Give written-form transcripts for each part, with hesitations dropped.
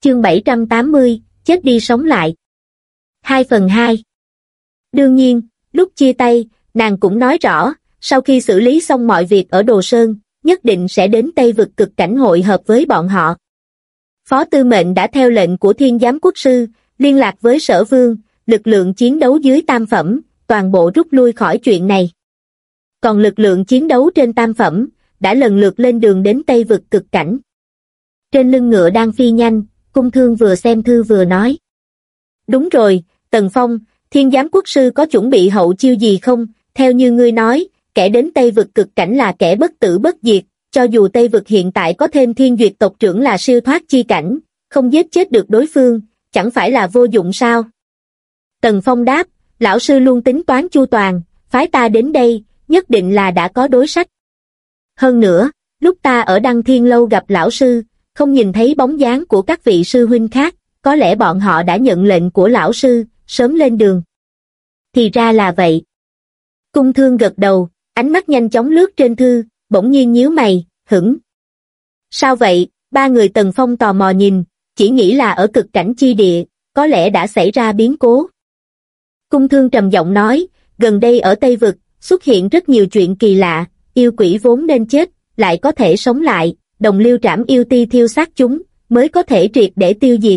Chương 780, chết đi sống lại. 2/2. Đương nhiên, lúc chia tay, nàng cũng nói rõ, sau khi xử lý xong mọi việc ở Đồ Sơn, nhất định sẽ đến Tây Vực Cực Cảnh hội hợp với bọn họ. Phó Tư Mệnh đã theo lệnh của Thiên Giám Quốc Sư, liên lạc với Sở Vương, lực lượng chiến đấu dưới tam phẩm, toàn bộ rút lui khỏi chuyện này. Còn lực lượng chiến đấu trên tam phẩm, đã lần lượt lên đường đến Tây Vực Cực Cảnh. Trên lưng ngựa đang phi nhanh, Cung Thương vừa xem thư vừa nói. Đúng rồi, Tần Phong, Thiên Giám Quốc Sư có chuẩn bị hậu chiêu gì không? Theo như ngươi nói, kẻ đến Tây Vực Cực Cảnh là kẻ bất tử bất diệt, cho dù Tây Vực hiện tại có thêm Thiên Duyệt tộc trưởng là siêu thoát chi cảnh, không giết chết được đối phương, chẳng phải là vô dụng sao? Tần Phong đáp, lão sư luôn tính toán chu toàn, phái ta đến đây, nhất định là đã có đối sách. Hơn nữa, lúc ta ở Đăng Thiên Lâu gặp lão sư, không nhìn thấy bóng dáng của các vị sư huynh khác, có lẽ bọn họ đã nhận lệnh của lão sư, sớm lên đường. Thì ra là vậy. Cung Thương gật đầu, ánh mắt nhanh chóng lướt trên thư, bỗng nhiên nhíu mày, hửng. Sao vậy? Ba người Tần Phong tò mò nhìn, chỉ nghĩ là ở cực cảnh chi địa, có lẽ đã xảy ra biến cố. Cung Thương trầm giọng nói, gần đây ở Tây Vực, xuất hiện rất nhiều chuyện kỳ lạ, yêu quỷ vốn nên chết, lại có thể sống lại, Đồng Liêu Trảm yêu ti thiêu xác chúng, mới có thể triệt để tiêu diệt.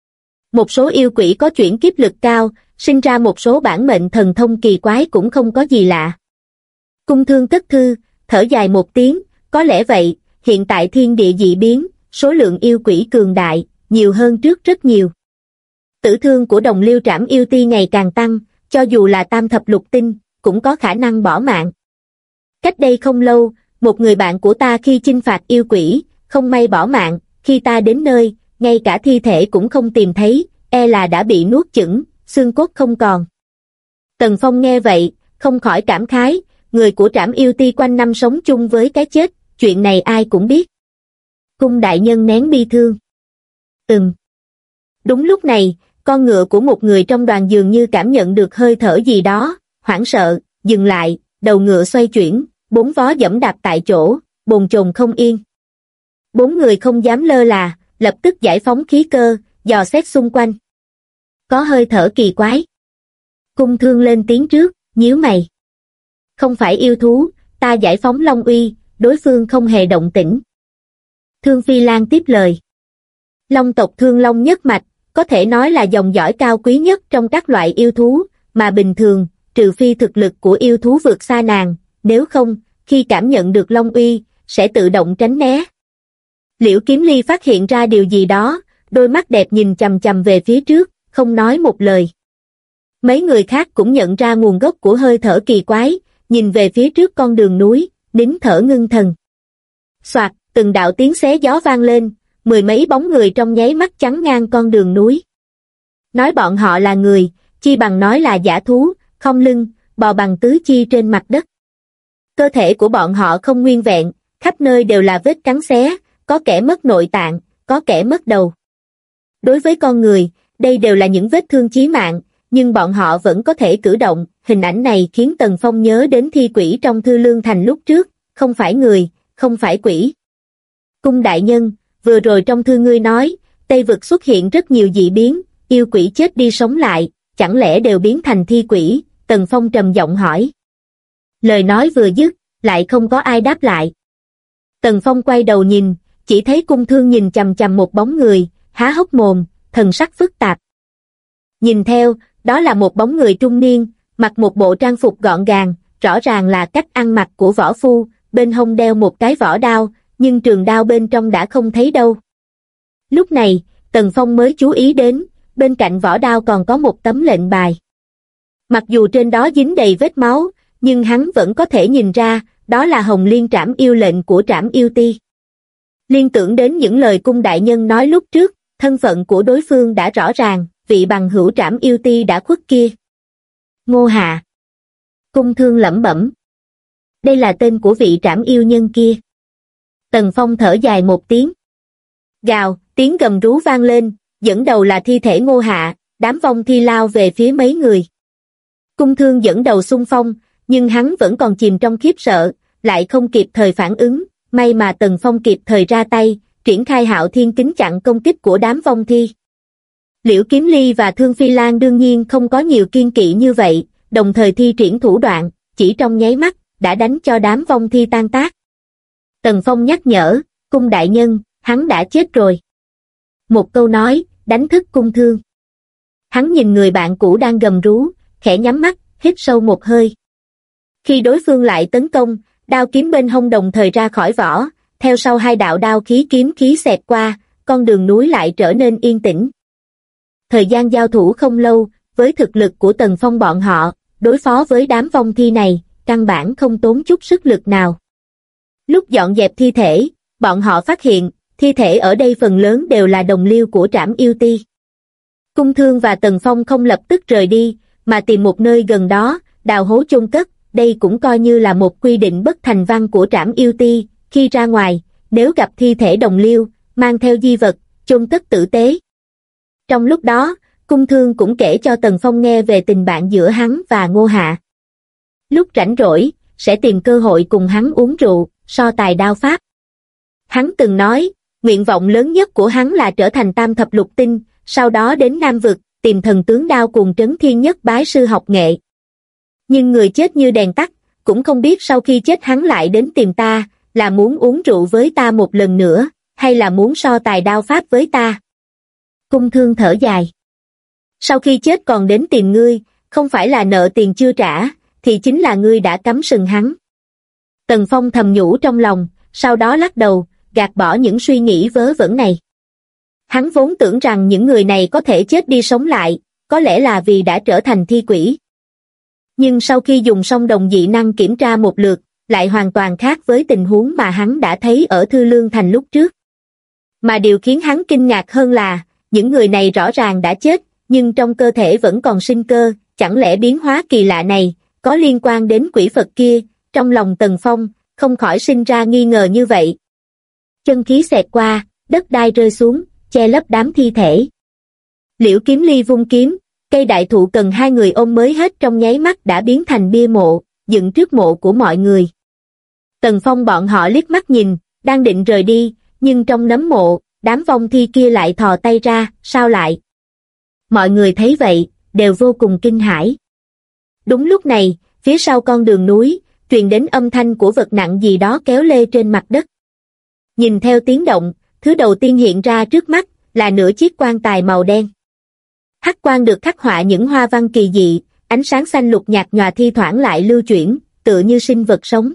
Một số yêu quỷ có chuyển kiếp lực cao, sinh ra một số bản mệnh thần thông kỳ quái cũng không có gì lạ. Cung Thương cất thư, thở dài một tiếng, có lẽ vậy, hiện tại thiên địa dị biến, số lượng yêu quỷ cường đại, nhiều hơn trước rất nhiều. Tử thương của Đồng Liêu Trảm yêu ti ngày càng tăng, cho dù là tam thập lục tinh, cũng có khả năng bỏ mạng. Cách đây không lâu, một người bạn của ta khi chinh phạt yêu quỷ, không may bỏ mạng, khi ta đến nơi, ngay cả thi thể cũng không tìm thấy, e là đã bị nuốt chửng, xương cốt không còn. Tần Phong nghe vậy, không khỏi cảm khái, người của Trảm yêu ti quanh năm sống chung với cái chết, chuyện này ai cũng biết. Cung đại nhân nén bi thương. Đúng lúc này, con ngựa của một người trong đoàn dường như cảm nhận được hơi thở gì đó, hoảng sợ, dừng lại, đầu ngựa xoay chuyển, bốn vó giẫm đạp tại chỗ, bồn chồn không yên. Bốn người không dám lơ là, lập tức giải phóng khí cơ, dò xét xung quanh. Có hơi thở kỳ quái. Cung Thương lên tiếng trước, nhíu mày. Không phải yêu thú, ta giải phóng Long Uy, đối phương không hề động tĩnh. Thương Phi Lan tiếp lời. Long tộc Thương Long nhất mạch, có thể nói là dòng dõi cao quý nhất trong các loại yêu thú, mà bình thường, trừ phi thực lực của yêu thú vượt xa nàng, nếu không, khi cảm nhận được Long Uy, sẽ tự động tránh né. Liễu Kiếm Ly phát hiện ra điều gì đó, đôi mắt đẹp nhìn chằm chằm về phía trước, không nói một lời. Mấy người khác cũng nhận ra nguồn gốc của hơi thở kỳ quái, nhìn về phía trước con đường núi, nín thở ngưng thần. Soạt, từng đạo tiếng xé gió vang lên, mười mấy bóng người trong nháy mắt chắn ngang con đường núi. Nói bọn họ là người, chi bằng nói là dã thú, không lưng, bò bằng tứ chi trên mặt đất. Cơ thể của bọn họ không nguyên vẹn, khắp nơi đều là vết cắn xé, có kẻ mất nội tạng, có kẻ mất đầu. Đối với con người, đây đều là những vết thương chí mạng, nhưng bọn họ vẫn có thể cử động, hình ảnh này khiến Tần Phong nhớ đến thi quỷ trong Thư Lương Thành lúc trước, không phải người, không phải quỷ. Cung đại nhân, vừa rồi trong thư ngươi nói, Tây Vực xuất hiện rất nhiều dị biến, yêu quỷ chết đi sống lại, chẳng lẽ đều biến thành thi quỷ? Tần Phong trầm giọng hỏi. Lời nói vừa dứt, lại không có ai đáp lại. Tần Phong quay đầu nhìn, chỉ thấy Cung Thương nhìn chằm chằm một bóng người, há hốc mồm, thần sắc phức tạp. Nhìn theo, đó là một bóng người trung niên, mặc một bộ trang phục gọn gàng, rõ ràng là cách ăn mặc của võ phu, bên hông đeo một cái vỏ đao, nhưng trường đao bên trong đã không thấy đâu. Lúc này, Tần Phong mới chú ý đến, bên cạnh vỏ đao còn có một tấm lệnh bài. Mặc dù trên đó dính đầy vết máu, nhưng hắn vẫn có thể nhìn ra, đó là Hồng Liên Trảm yêu lệnh của Trảm yêu ti. Liên tưởng đến những lời cung đại nhân nói lúc trước, thân phận của đối phương đã rõ ràng, vị bằng hữu Trảm yêu ti đã khuất kia. Ngô Hạ. Cung Thương lẩm bẩm. Đây là tên của vị Trảm yêu nhân kia. Tần Phong thở dài một tiếng. Gào, tiếng gầm rú vang lên, dẫn đầu là thi thể Ngô Hạ, đám vong thi lao về phía mấy người. Cung Thương dẫn đầu xung phong, nhưng hắn vẫn còn chìm trong khiếp sợ, lại không kịp thời phản ứng, may mà Tần Phong kịp thời ra tay, triển khai Hạo Thiên Kính chặn công kích của đám vong thi. Liễu Kiếm Ly và Thương Phi Lan đương nhiên không có nhiều kiên kỵ như vậy, đồng thời thi triển thủ đoạn, chỉ trong nháy mắt, đã đánh cho đám vong thi tan tác. Tần Phong nhắc nhở, Cung đại nhân, hắn đã chết rồi. Một câu nói, đánh thức Cung Thương. Hắn nhìn người bạn cũ đang gầm rú, khẽ nhắm mắt, hít sâu một hơi. Khi đối phương lại tấn công, đao kiếm bên hông đồng thời ra khỏi vỏ, theo sau hai đạo đao khí kiếm khí xẹt qua, con đường núi lại trở nên yên tĩnh. Thời gian giao thủ không lâu, với thực lực của Tần Phong bọn họ, đối phó với đám vong thi này, căn bản không tốn chút sức lực nào. Lúc dọn dẹp thi thể, bọn họ phát hiện, thi thể ở đây phần lớn đều là đồng liêu của Trảm Yêu Ti. Cung Thương và Tần Phong không lập tức rời đi, mà tìm một nơi gần đó, đào hố chôn cất, đây cũng coi như là một quy định bất thành văn của Trảm Yêu Ti, khi ra ngoài, nếu gặp thi thể đồng liêu, mang theo di vật, chôn cất tử tế. Trong lúc đó, Cung Thương cũng kể cho Tần Phong nghe về tình bạn giữa hắn và Ngô Hạ. Lúc rảnh rỗi, sẽ tìm cơ hội cùng hắn uống rượu, so tài đao pháp. Hắn từng nói, nguyện vọng lớn nhất của hắn là trở thành tam thập lục tinh, sau đó đến Nam Vực, tìm thần tướng đao cùng Trấn Thiên Nhất bái sư học nghệ. Nhưng người chết như đèn tắt, cũng không biết sau khi chết hắn lại đến tìm ta, là muốn uống rượu với ta một lần nữa, hay là muốn so tài đao pháp với ta. Cung Thương thở dài. Sau khi chết còn đến tìm ngươi, không phải là nợ tiền chưa trả, thì chính là ngươi đã cắm sừng hắn. Tần Phong thầm nhủ trong lòng, sau đó lắc đầu, gạt bỏ những suy nghĩ vớ vẩn này. Hắn vốn tưởng rằng những người này có thể chết đi sống lại, có lẽ là vì đã trở thành thi quỷ. Nhưng sau khi dùng song đồng dị năng kiểm tra một lượt, lại hoàn toàn khác với tình huống mà hắn đã thấy ở Thư Lương Thành lúc trước. Mà điều khiến hắn kinh ngạc hơn là, những người này rõ ràng đã chết, nhưng trong cơ thể vẫn còn sinh cơ, chẳng lẽ biến hóa kỳ lạ này, có liên quan đến quỷ Phật kia, trong lòng Tần Phong, không khỏi sinh ra nghi ngờ như vậy. Chân khí xẹt qua, đất đai rơi xuống, che lấp đám thi thể. Liễu Kiếm Ly vung kiếm, cây đại thụ cần hai người ôm mới hết trong nháy mắt đã biến thành bia mộ, dựng trước mộ của mọi người. Tần Phong bọn họ liếc mắt nhìn, đang định rời đi, nhưng trong nấm mộ, đám vong thi kia lại thò tay ra, sao lại? Mọi người thấy vậy, đều vô cùng kinh hãi. Đúng lúc này, phía sau con đường núi, truyền đến âm thanh của vật nặng gì đó kéo lê trên mặt đất. Nhìn theo tiếng động, thứ đầu tiên hiện ra trước mắt, là nửa chiếc quan tài màu đen. Hắc quan được khắc họa những hoa văn kỳ dị, ánh sáng xanh lục nhạt nhòa thi thoảng lại lưu chuyển, tựa như sinh vật sống.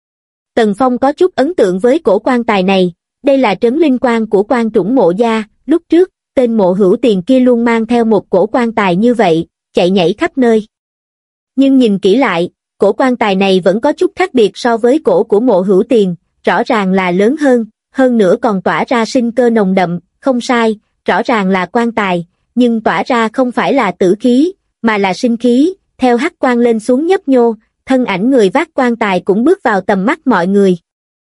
Tần Phong có chút ấn tượng với cổ quan tài này, đây là trấn linh quan của quan Trũng Mộ gia, lúc trước, tên Mộ Hữu Tiền kia luôn mang theo một cổ quan tài như vậy, chạy nhảy khắp nơi. Nhưng nhìn kỹ lại, cổ quan tài này vẫn có chút khác biệt so với cổ của Mộ Hữu Tiền, rõ ràng là lớn hơn nữa còn tỏa ra sinh cơ nồng đậm, không sai, rõ ràng là quan tài, nhưng tỏa ra không phải là tử khí, mà là sinh khí, theo hắc quang lên xuống nhấp nhô, thân ảnh người vác quan tài cũng bước vào tầm mắt mọi người.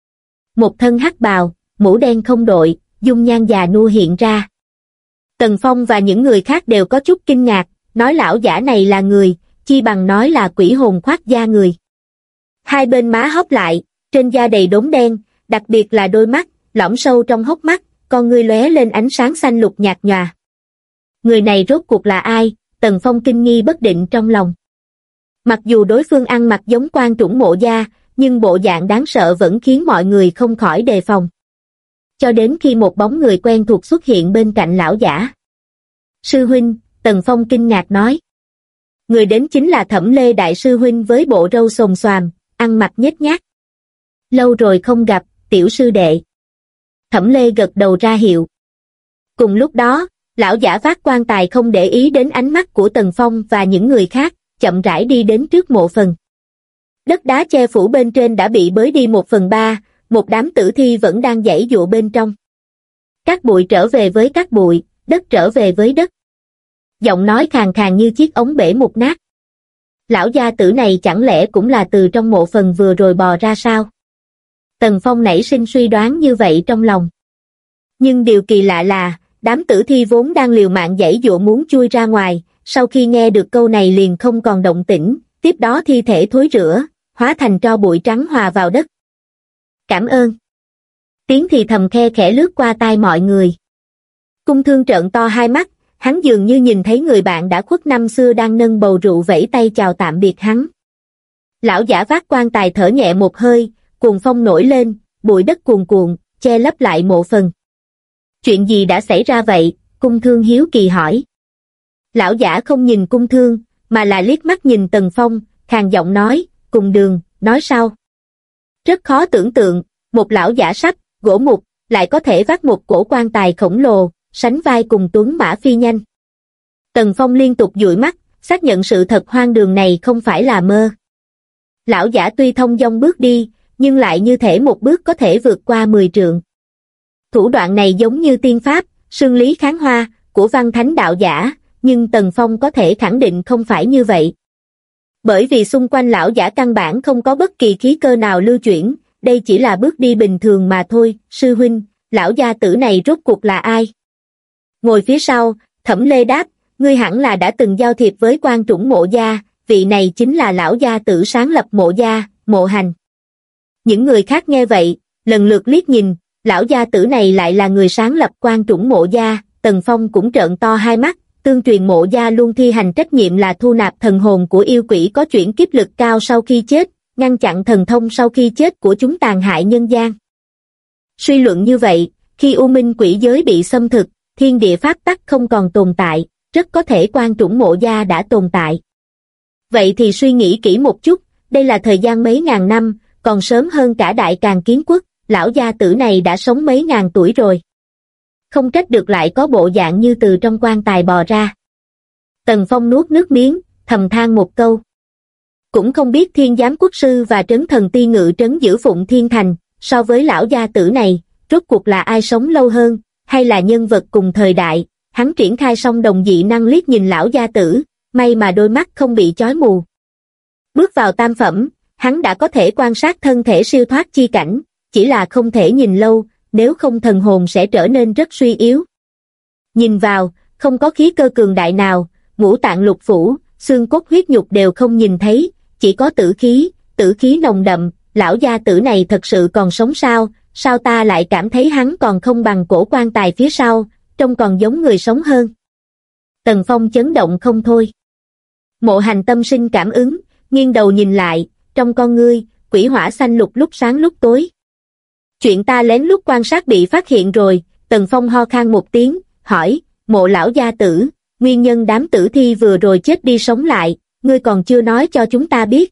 Một thân hắc bào, mũ đen không đội, dung nhan già nua hiện ra. Tần Phong và những người khác đều có chút kinh ngạc, nói lão giả này là người, chi bằng nói là quỷ hồn khoác da người. Hai bên má hóp lại, trên da đầy đốm đen, đặc biệt là đôi mắt, lõm sâu trong hốc mắt, con ngươi lóe lên ánh sáng xanh lục nhạt nhòa. Người này rốt cuộc là ai? Tần Phong kinh nghi bất định trong lòng. Mặc dù đối phương ăn mặc giống quan Trũng Mộ gia, nhưng bộ dạng đáng sợ vẫn khiến mọi người không khỏi đề phòng. Cho đến khi một bóng người quen thuộc xuất hiện bên cạnh lão giả. Sư huynh, Tần Phong kinh ngạc nói. Người đến chính là Thẩm Lê đại sư huynh với bộ râu xồm xoàm, ăn mặc nhếch nhác. Lâu rồi không gặp, tiểu sư đệ. Thẩm Lê gật đầu ra hiệu. Cùng lúc đó, lão giả vác quan tài không để ý đến ánh mắt của Tần Phong và những người khác, chậm rãi đi đến trước mộ phần. Đất đá che phủ bên trên đã bị bới đi 1/3, một đám tử thi vẫn đang giãy giụa bên trong. Các bụi trở về với các bụi, đất trở về với đất. Giọng nói khàn khàn như chiếc ống bể mục nát. Lão gia tử này chẳng lẽ cũng là từ trong mộ phần vừa rồi bò ra sao? Tần Phong nảy sinh suy đoán như vậy trong lòng. Nhưng điều kỳ lạ là, đám tử thi vốn đang liều mạng giãy giụa muốn chui ra ngoài, sau khi nghe được câu này liền không còn động tĩnh, tiếp đó thi thể thối rữa, hóa thành tro bụi trắng hòa vào đất. Cảm ơn. Tiếng thì thầm khe khẽ lướt qua tai mọi người. Cung Thương trợn to hai mắt, hắn dường như nhìn thấy người bạn đã khuất năm xưa đang nâng bầu rượu vẫy tay chào tạm biệt hắn. Lão giả vác quan tài thở nhẹ một hơi, cuồng phong nổi lên, bụi đất cuồn cuộn, che lấp lại mộ phần. Chuyện gì đã xảy ra vậy? Cung Thương hiếu kỳ hỏi. Lão giả không nhìn Cung Thương, mà là liếc mắt nhìn Tần Phong, khàn giọng nói, cùng đường, nói sao? Rất khó tưởng tượng, một lão giả sắt, gỗ mục, lại có thể vác một cổ quan tài khổng lồ, sánh vai cùng tuấn mã phi nhanh. Tần Phong liên tục dụi mắt, xác nhận sự thật hoang đường này không phải là mơ. Lão giả tuy thông dong bước đi, nhưng lại như thể một bước có thể vượt qua 10 trượng. Thủ đoạn này giống như tiên pháp, sương lý kháng hoa, của văn thánh đạo giả, nhưng Tần Phong có thể khẳng định không phải như vậy. Bởi vì xung quanh lão giả căn bản không có bất kỳ khí cơ nào lưu chuyển, đây chỉ là bước đi bình thường mà thôi. Sư huynh, lão gia tử này rốt cuộc là ai? Ngồi phía sau, Thẩm Lê đáp, ngươi hẳn là đã từng giao thiệp với Quan Trũng Mộ gia, vị này chính là lão gia tử sáng lập Mộ gia, Mộ Hành. Những người khác nghe vậy, lần lượt liếc nhìn, lão gia tử này lại là người sáng lập Quan Trũng Mộ gia. Tần Phong cũng trợn to hai mắt, tương truyền Mộ gia luôn thi hành trách nhiệm là thu nạp thần hồn của yêu quỷ có chuyển kiếp lực cao sau khi chết, ngăn chặn thần thông sau khi chết của chúng tàn hại nhân gian. Suy luận như vậy, khi U Minh quỷ giới bị xâm thực, thiên địa pháp tắc không còn tồn tại, rất có thể Quan Trũng Mộ gia đã tồn tại. Vậy thì suy nghĩ kỹ một chút, đây là thời gian mấy ngàn năm, còn sớm hơn cả Đại Càn Kiến Quốc, lão gia tử này đã sống mấy ngàn tuổi rồi. Không trách được lại có bộ dạng như từ trong quan tài bò ra. Tần Phong nuốt nước miếng, thầm than một câu. Cũng không biết Thiên Giám Quốc Sư và Trấn Thần Ti Ngự trấn giữ Phụng Thiên Thành, so với lão gia tử này, rốt cuộc là ai sống lâu hơn, hay là nhân vật cùng thời đại. Hắn triển khai song đồng dị năng liếc nhìn lão gia tử, may mà đôi mắt không bị chói mù. Bước vào tam phẩm, hắn đã có thể quan sát thân thể siêu thoát chi cảnh, chỉ là không thể nhìn lâu, nếu không thần hồn sẽ trở nên rất suy yếu. Nhìn vào, không có khí cơ cường đại nào, ngũ tạng lục phủ, xương cốt huyết nhục đều không nhìn thấy, chỉ có tử khí nồng đậm. Lão gia tử này thật sự còn sống sao? Sao ta lại cảm thấy hắn còn không bằng cổ quan tài phía sau, trông còn giống người sống hơn. Tần Phong chấn động không thôi. Mộ Hành tâm sinh cảm ứng, nghiêng đầu nhìn lại, trong con ngươi, quỷ hỏa xanh lục lúc sáng lúc tối. Chuyện ta lén lút quan sát bị phát hiện rồi. Tần Phong ho khan một tiếng, hỏi, Mộ lão gia tử, nguyên nhân đám tử thi vừa rồi chết đi sống lại, ngươi còn chưa nói cho chúng ta biết.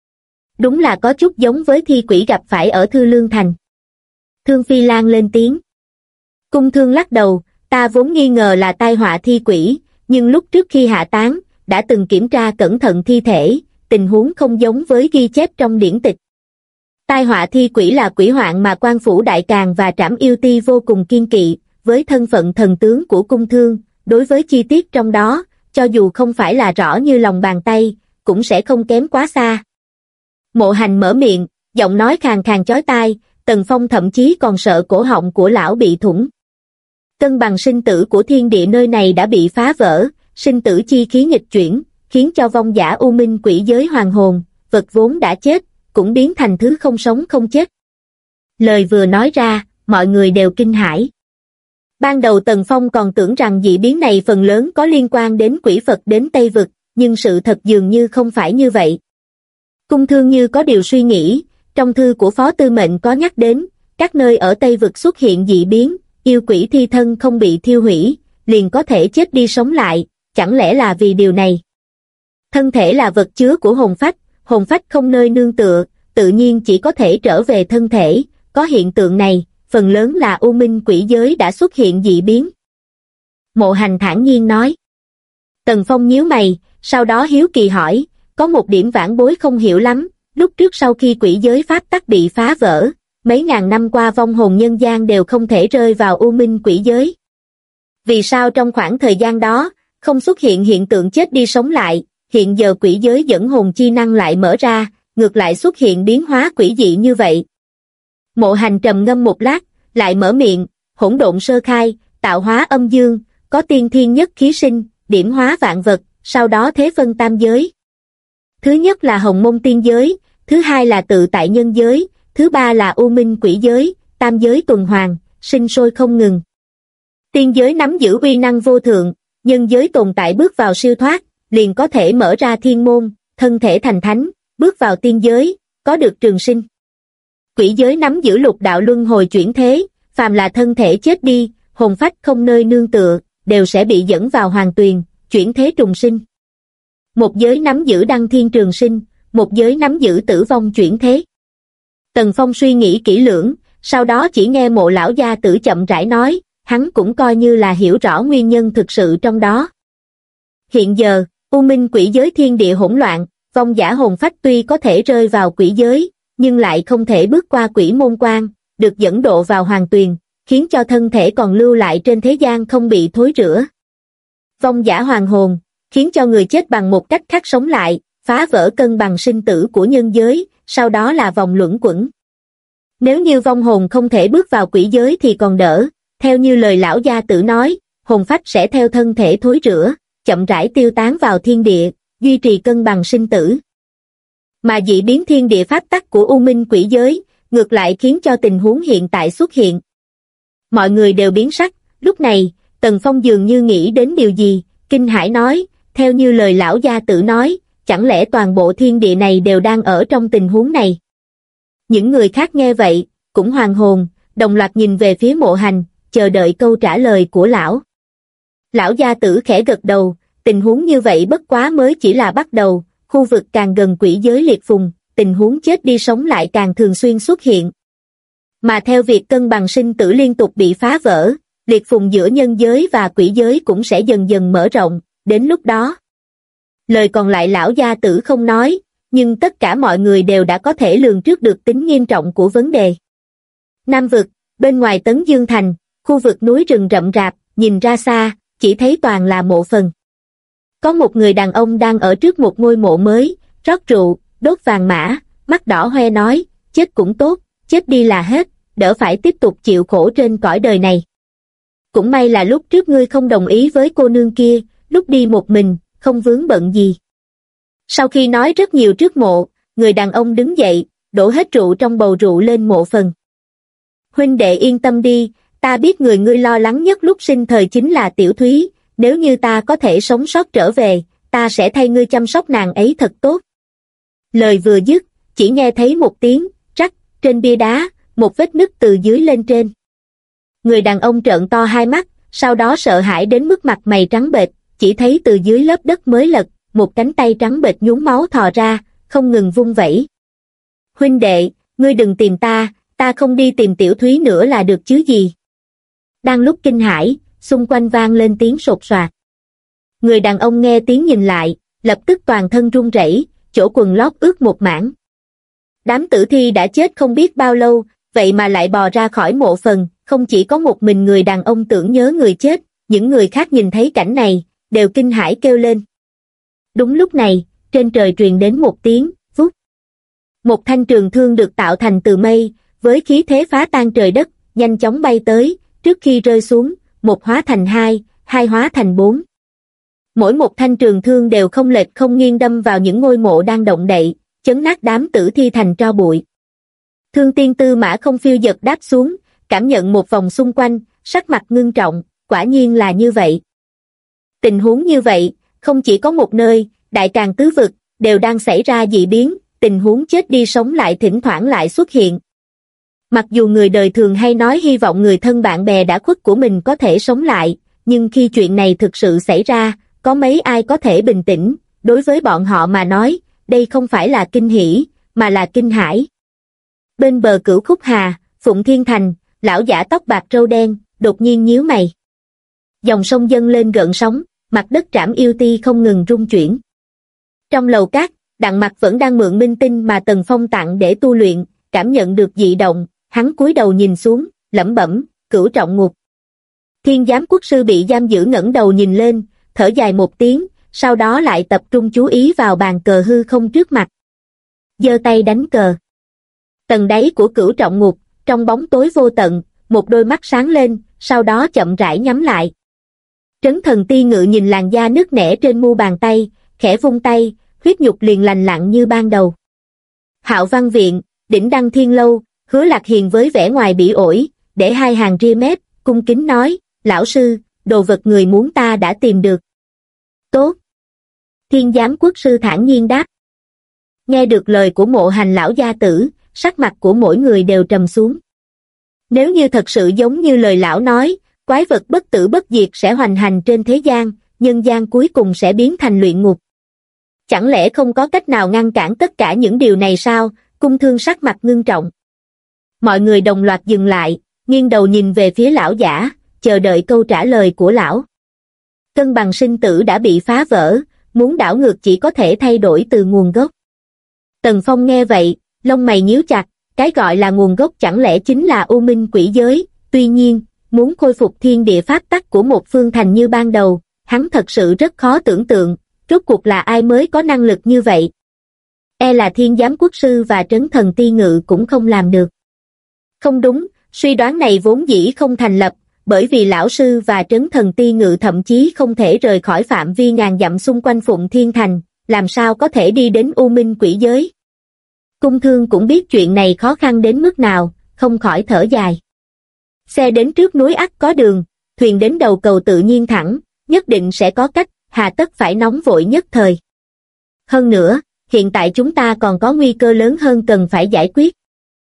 Đúng là có chút giống với thi quỷ gặp phải ở Thư Lương Thành. Thương Phi Lan lên tiếng. Cung Thương lắc đầu, ta vốn nghi ngờ là tai họa thi quỷ, nhưng lúc trước khi hạ táng, đã từng kiểm tra cẩn thận thi thể, tình huống không giống với ghi chép trong điển tịch. Tai họa thi quỷ là quỷ hoạn mà Quan phủ Đại Càn và Trảm Yêu Ti vô cùng kiên kỵ, với thân phận thần tướng của Cung Thương, đối với chi tiết trong đó, cho dù không phải là rõ như lòng bàn tay, cũng sẽ không kém quá xa. Mộ Hành mở miệng, giọng nói khàn khàn chói tai, Tần Phong thậm chí còn sợ cổ họng của lão bị thủng. Cân bằng sinh tử của thiên địa nơi này đã bị phá vỡ, sinh tử chi khí nghịch chuyển, khiến cho vong giả U Minh quỷ giới hoàng hồn, vật vốn đã chết, cũng biến thành thứ không sống không chết. Lời vừa nói ra, mọi người đều kinh hãi. Ban đầu Tần Phong còn tưởng rằng dị biến này phần lớn có liên quan đến quỷ Phật đến Tây Vực, nhưng sự thật dường như không phải như vậy. Cung Thương như có điều suy nghĩ, trong thư của Phó Tư Mệnh có nhắc đến, các nơi ở Tây Vực xuất hiện dị biến, yêu quỷ thi thân không bị thiêu hủy, liền có thể chết đi sống lại, chẳng lẽ là vì điều này? Thân thể là vật chứa của hồn phách không nơi nương tựa, tự nhiên chỉ có thể trở về thân thể, có hiện tượng này, phần lớn là U Minh quỷ giới đã xuất hiện dị biến. Mộ Hành thản nhiên nói. Tần Phong nhíu mày, sau đó hiếu kỳ hỏi, có một điểm vãn bối không hiểu lắm, lúc trước sau khi quỷ giới pháp tắc bị phá vỡ, mấy ngàn năm qua vong hồn nhân gian đều không thể rơi vào U Minh quỷ giới. Vì sao trong khoảng thời gian đó, không xuất hiện hiện tượng chết đi sống lại, hiện giờ quỷ giới dẫn hồn chi năng lại mở ra, ngược lại xuất hiện biến hóa quỷ dị như vậy? Mộ Hành trầm ngâm một lát, lại mở miệng, hỗn độn sơ khai, tạo hóa âm dương, có tiên thiên nhất khí sinh, điểm hóa vạn vật, sau đó thế phân tam giới. Thứ nhất là Hồng Môn tiên giới, thứ hai là tự tại nhân giới, thứ ba là U Minh quỷ giới, tam giới tuần hoàn, sinh sôi không ngừng. Tiên giới nắm giữ uy năng vô thượng, nhân giới tồn tại bước vào siêu thoát, liền có thể mở ra thiên môn, thân thể thành thánh, bước vào tiên giới, có được trường sinh. Quỷ giới nắm giữ lục đạo luân hồi chuyển thế, phàm là thân thể chết đi, hồn phách không nơi nương tựa, đều sẽ bị dẫn vào hoàng tuyền, chuyển thế trùng sinh. Một giới nắm giữ đăng thiên trường sinh, một giới nắm giữ tử vong chuyển thế. Tần Phong suy nghĩ kỹ lưỡng, sau đó chỉ nghe Mộ lão gia tử chậm rãi nói, hắn cũng coi như là hiểu rõ nguyên nhân thực sự trong đó. Hiện giờ, U Minh quỷ giới thiên địa hỗn loạn, vong giả hồn phách tuy có thể rơi vào quỷ giới, nhưng lại không thể bước qua quỷ môn quan, được dẫn độ vào hoàng tuyền, khiến cho thân thể còn lưu lại trên thế gian không bị thối rữa. Vong giả hoàng hồn, khiến cho người chết bằng một cách khác sống lại, phá vỡ cân bằng sinh tử của nhân giới, sau đó là vòng luẩn quẩn. Nếu như vong hồn không thể bước vào quỷ giới thì còn đỡ, theo như lời lão gia tử nói, hồn phách sẽ theo thân thể thối rữa, chậm rãi tiêu tán vào thiên địa, duy trì cân bằng sinh tử. Mà dị biến thiên địa pháp tắc của U Minh quỷ giới, ngược lại khiến cho tình huống hiện tại xuất hiện. Mọi người đều biến sắc, lúc này, Tần Phong dường như nghĩ đến điều gì, kinh hãi nói, theo như lời lão gia tử nói, chẳng lẽ toàn bộ thiên địa này đều đang ở trong tình huống này. Những người khác nghe vậy, cũng hoàn hồn, đồng loạt nhìn về phía Mộ Hành, chờ đợi câu trả lời của lão. Lão gia tử khẽ gật đầu, tình huống như vậy bất quá mới chỉ là bắt đầu, khu vực càng gần quỷ giới liệt phùng, tình huống chết đi sống lại càng thường xuyên xuất hiện. Mà theo việc cân bằng sinh tử liên tục bị phá vỡ, liệt phùng giữa nhân giới và quỷ giới cũng sẽ dần dần mở rộng, đến lúc đó. Lời còn lại lão gia tử không nói, nhưng tất cả mọi người đều đã có thể lường trước được tính nghiêm trọng của vấn đề. Nam vực, bên ngoài Tấn Dương Thành, khu vực núi rừng rậm rạp, nhìn ra xa, chỉ thấy toàn là mộ phần. Có một người đàn ông đang ở trước một ngôi mộ mới, rót rượu, đốt vàng mã, mắt đỏ hoe nói, chết cũng tốt, chết đi là hết, đỡ phải tiếp tục chịu khổ trên cõi đời này. Cũng may là lúc trước ngươi không đồng ý với cô nương kia, lúc đi một mình, không vướng bận gì. Sau khi nói rất nhiều trước mộ, người đàn ông đứng dậy, đổ hết rượu trong bầu rượu lên mộ phần. Huynh đệ yên tâm đi, ta biết người ngươi lo lắng nhất lúc sinh thời chính là Tiểu Thúy, nếu như ta có thể sống sót trở về, ta sẽ thay ngươi chăm sóc nàng ấy thật tốt. Lời vừa dứt, chỉ nghe thấy một tiếng, rắc, trên bia đá, một vết nứt từ dưới lên trên. Người đàn ông trợn to hai mắt, sau đó sợ hãi đến mức mặt mày trắng bệch, chỉ thấy từ dưới lớp đất mới lật, một cánh tay trắng bệch nhuốm máu thò ra, không ngừng vung vẩy. Huynh đệ, ngươi đừng tìm ta không đi tìm Tiểu Thúy nữa là được chứ gì. Đang lúc kinh hãi, xung quanh vang lên tiếng sột soạt. Người đàn ông nghe tiếng nhìn lại, lập tức toàn thân run rẩy, chỗ quần lót ướt một mảng. Đám tử thi đã chết không biết bao lâu, vậy mà lại bò ra khỏi mộ phần, không chỉ có một mình người đàn ông tưởng nhớ người chết, những người khác nhìn thấy cảnh này, đều kinh hãi kêu lên. Đúng lúc này, trên trời truyền đến một tiếng, vút. Một thanh trường thương được tạo thành từ mây, với khí thế phá tan trời đất, nhanh chóng bay tới, trước khi rơi xuống, một hóa thành hai, hai hóa thành bốn. Mỗi một thanh trường thương đều không lệch không nghiêng đâm vào những ngôi mộ đang động đậy, chấn nát đám tử thi thành tro bụi. Thương tiên Tư Mã Không phiêu dật đáp xuống, cảm nhận một vòng xung quanh, sắc mặt ngưng trọng, quả nhiên là như vậy. Tình huống như vậy, không chỉ có một nơi, đại tràng tứ vực, đều đang xảy ra dị biến, tình huống chết đi sống lại thỉnh thoảng lại xuất hiện. Mặc dù người đời thường hay nói hy vọng người thân bạn bè đã khuất của mình có thể sống lại, nhưng khi chuyện này thực sự xảy ra, có mấy ai có thể bình tĩnh, đối với bọn họ mà nói, đây không phải là kinh hỉ, mà là kinh hãi. Bên bờ Cửu Khúc Hà, Phụng Thiên Thành, lão giả tóc bạc râu đen, đột nhiên nhíu mày. Dòng sông dâng lên gợn sóng, mặt đất Trảm Yêu Ti không ngừng rung chuyển. Trong lầu cát, Đặng Mặc vẫn đang mượn minh tinh mà Tần Phong tặng để tu luyện, cảm nhận được dị động, hắn cúi đầu nhìn xuống, lẩm bẩm, Cửu Trọng Ngục. Thiên Giám Quốc sư bị giam giữ ngẩng đầu nhìn lên, thở dài một tiếng, sau đó lại tập trung chú ý vào bàn cờ hư không trước mặt. Giơ tay đánh cờ. Tầng đáy của Cửu Trọng Ngục, trong bóng tối vô tận, một đôi mắt sáng lên, sau đó chậm rãi nhắm lại. Trấn Thần Ti Ngự nhìn làn da nứt nẻ trên mu bàn tay, khẽ vung tay, huyết nhục liền lành lặn như ban đầu. Hạo Văn Viện, Đỉnh Đăng Thiên Lâu, Hứa Lạc Hiền với vẻ ngoài bỉ ổi, để hai hàng ria mép, cung kính nói, lão sư, đồ vật người muốn ta đã tìm được. Tốt. Thiên giám quốc sư thản nhiên đáp. Nghe được lời của Mộ Hành lão gia tử, sắc mặt của mỗi người đều trầm xuống. Nếu như thật sự giống như lời lão nói, quái vật bất tử bất diệt sẽ hoành hành trên thế gian, nhân gian cuối cùng sẽ biến thành luyện ngục. Chẳng lẽ không có cách nào ngăn cản tất cả những điều này sao? Cung Thương sắc mặt ngưng trọng. Mọi người đồng loạt dừng lại, nghiêng đầu nhìn về phía lão giả, chờ đợi câu trả lời của lão. Cân bằng sinh tử đã bị phá vỡ, muốn đảo ngược chỉ có thể thay đổi từ nguồn gốc. Tần Phong nghe vậy, lông mày nhíu chặt, cái gọi là nguồn gốc chẳng lẽ chính là U Minh quỷ giới, tuy nhiên, muốn khôi phục thiên địa pháp tắc của một phương thành như ban đầu, hắn thật sự rất khó tưởng tượng, rốt cuộc là ai mới có năng lực như vậy. E là Thiên Giám quốc sư và Trấn Thần Ti Ngự cũng không làm được. Không đúng, suy đoán này vốn dĩ không thành lập, bởi vì lão sư và Trấn Thần Ti Ngự thậm chí không thể rời khỏi phạm vi ngàn dặm xung quanh Phụng Thiên Thành, làm sao có thể đi đến U Minh quỷ giới. Cung Thương cũng biết chuyện này khó khăn đến mức nào, không khỏi thở dài. Xe đến trước núi ắt có đường, thuyền đến đầu cầu tự nhiên thẳng, nhất định sẽ có cách, hà tất phải nóng vội nhất thời. Hơn nữa, hiện tại chúng ta còn có nguy cơ lớn hơn cần phải giải quyết.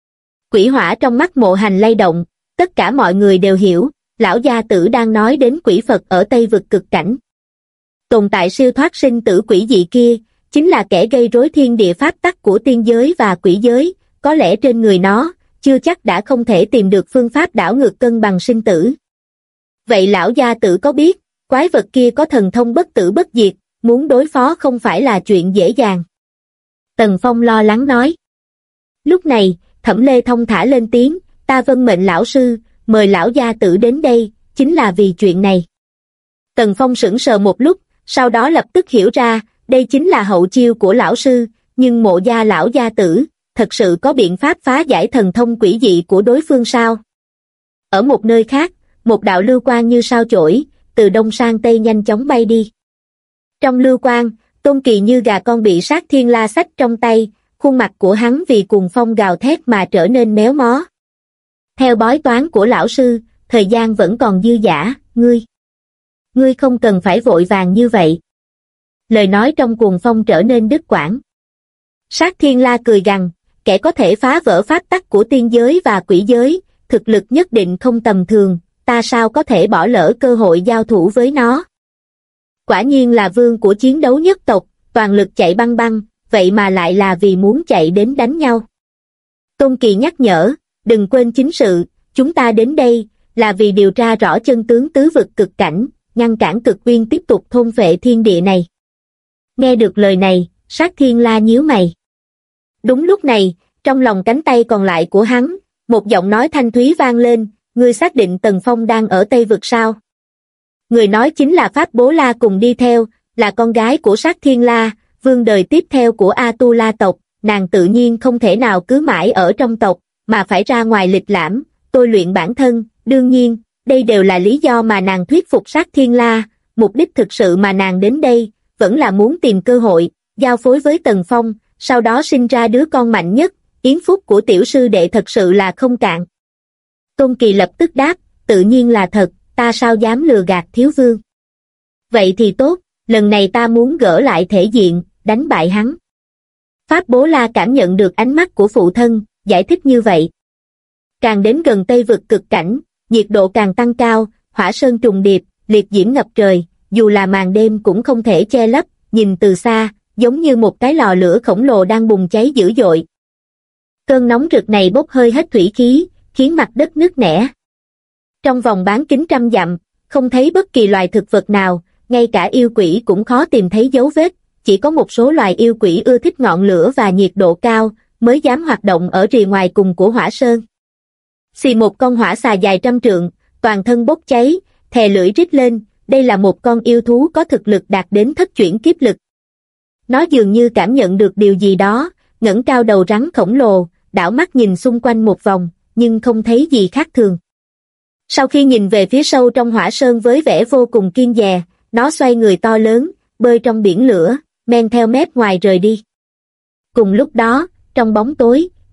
Quỷ hỏa trong mắt Mộ Hành lay động, tất cả mọi người đều hiểu, lão gia tử đang nói đến quỷ Phật ở Tây vực cực cảnh. Tồn tại siêu thoát sinh tử quỷ dị kia, chính là kẻ gây rối thiên địa pháp tắc của tiên giới và quỷ giới, có lẽ trên người nó, chưa chắc đã không thể tìm được phương pháp đảo ngược cân bằng sinh tử. Vậy lão gia tử có biết, quái vật kia có thần thông bất tử bất diệt, muốn đối phó không phải là chuyện dễ dàng. Tần Phong lo lắng nói. Lúc này, Thẩm Lê thông thả lên tiếng, ta vâng mệnh lão sư, mời lão gia tử đến đây, chính là vì chuyện này. Tần Phong sững sờ một lúc, sau đó lập tức hiểu ra, đây chính là hậu chiêu của lão sư, nhưng Mộ gia lão gia tử, thật sự có biện pháp phá giải thần thông quỷ dị của đối phương sao? Ở một nơi khác, một đạo lưu quang như sao chổi, từ đông sang tây nhanh chóng bay đi. Trong lưu quang, Tôn Kỳ như gà con bị Sát Thiên La xách trong tay, khuôn mặt của hắn vì cuồng phong gào thét mà trở nên méo mó. Theo bói toán của lão sư, thời gian vẫn còn dư dả, ngươi không cần phải vội vàng như vậy. Lời nói trong cuồng phong trở nên đứt quãng. Sát Thiên La cười gằn, kẻ có thể phá vỡ pháp tắc của tiên giới và quỷ giới, thực lực nhất định không tầm thường, ta sao có thể bỏ lỡ cơ hội giao thủ với nó. Quả nhiên là vương của chiến đấu nhất tộc, toàn lực chạy băng băng, vậy mà lại là vì muốn chạy đến đánh nhau. Tôn Kỳ nhắc nhở, đừng quên chính sự, chúng ta đến đây, là vì điều tra rõ chân tướng tứ vực cực cảnh, ngăn cản cực uyên tiếp tục thôn phệ thiên địa này. Nghe được lời này, Sát Thiên La nhíu mày. Đúng lúc này, trong lòng cánh tay còn lại của hắn, một giọng nói thanh thúy vang lên, ngươi xác định Tần Phong đang ở Tây vực sao? Người nói chính là Pháp Bố La cùng đi theo, là con gái của Sát Thiên La, vương đời tiếp theo của A Tu La tộc, nàng tự nhiên không thể nào cứ mãi ở trong tộc, mà phải ra ngoài lịch lãm, tôi luyện bản thân, đương nhiên, đây đều là lý do mà nàng thuyết phục Sát Thiên La, mục đích thực sự mà nàng đến đây, vẫn là muốn tìm cơ hội, giao phối với Tần Phong, sau đó sinh ra đứa con mạnh nhất, yến phúc của tiểu sư đệ thật sự là không cạn. Tôn Kỳ lập tức đáp, tự nhiên là thật, ta sao dám lừa gạt thiếu vương. Vậy thì tốt, lần này ta muốn gỡ lại thể diện, đánh bại hắn. Pháp Bố La cảm nhận được ánh mắt của phụ thân, giải thích như vậy. Càng đến gần Tây vực cực cảnh, nhiệt độ càng tăng cao, hỏa sơn trùng điệp, liệt diễm ngập trời, dù là màn đêm cũng không thể che lấp, nhìn từ xa, giống như một cái lò lửa khổng lồ đang bùng cháy dữ dội. Cơn nóng rực này bốc hơi hết thủy khí, khiến mặt đất nứt nẻ. Trong vòng bán kính trăm dặm, không thấy bất kỳ loài thực vật nào, ngay cả yêu quỷ cũng khó tìm thấy dấu vết, chỉ có một số loài yêu quỷ ưa thích ngọn lửa và nhiệt độ cao, mới dám hoạt động ở rìa ngoài cùng của hỏa sơn. Xì một con hỏa xà dài 100 trượng, toàn thân bốc cháy, thè lưỡi rít lên, đây là một con yêu thú có thực lực đạt đến thất chuyển kiếp lực. Nó dường như cảm nhận được điều gì đó, ngẩng cao đầu rắn khổng lồ, đảo mắt nhìn xung quanh một vòng, nhưng không thấy gì khác thường. Sau khi nhìn về phía sâu trong hỏa sơn với vẻ vô cùng kiên dè, nó xoay người to lớn, bơi trong biển lửa, men theo mép ngoài rời đi. Cùng lúc đó, trong bóng tối,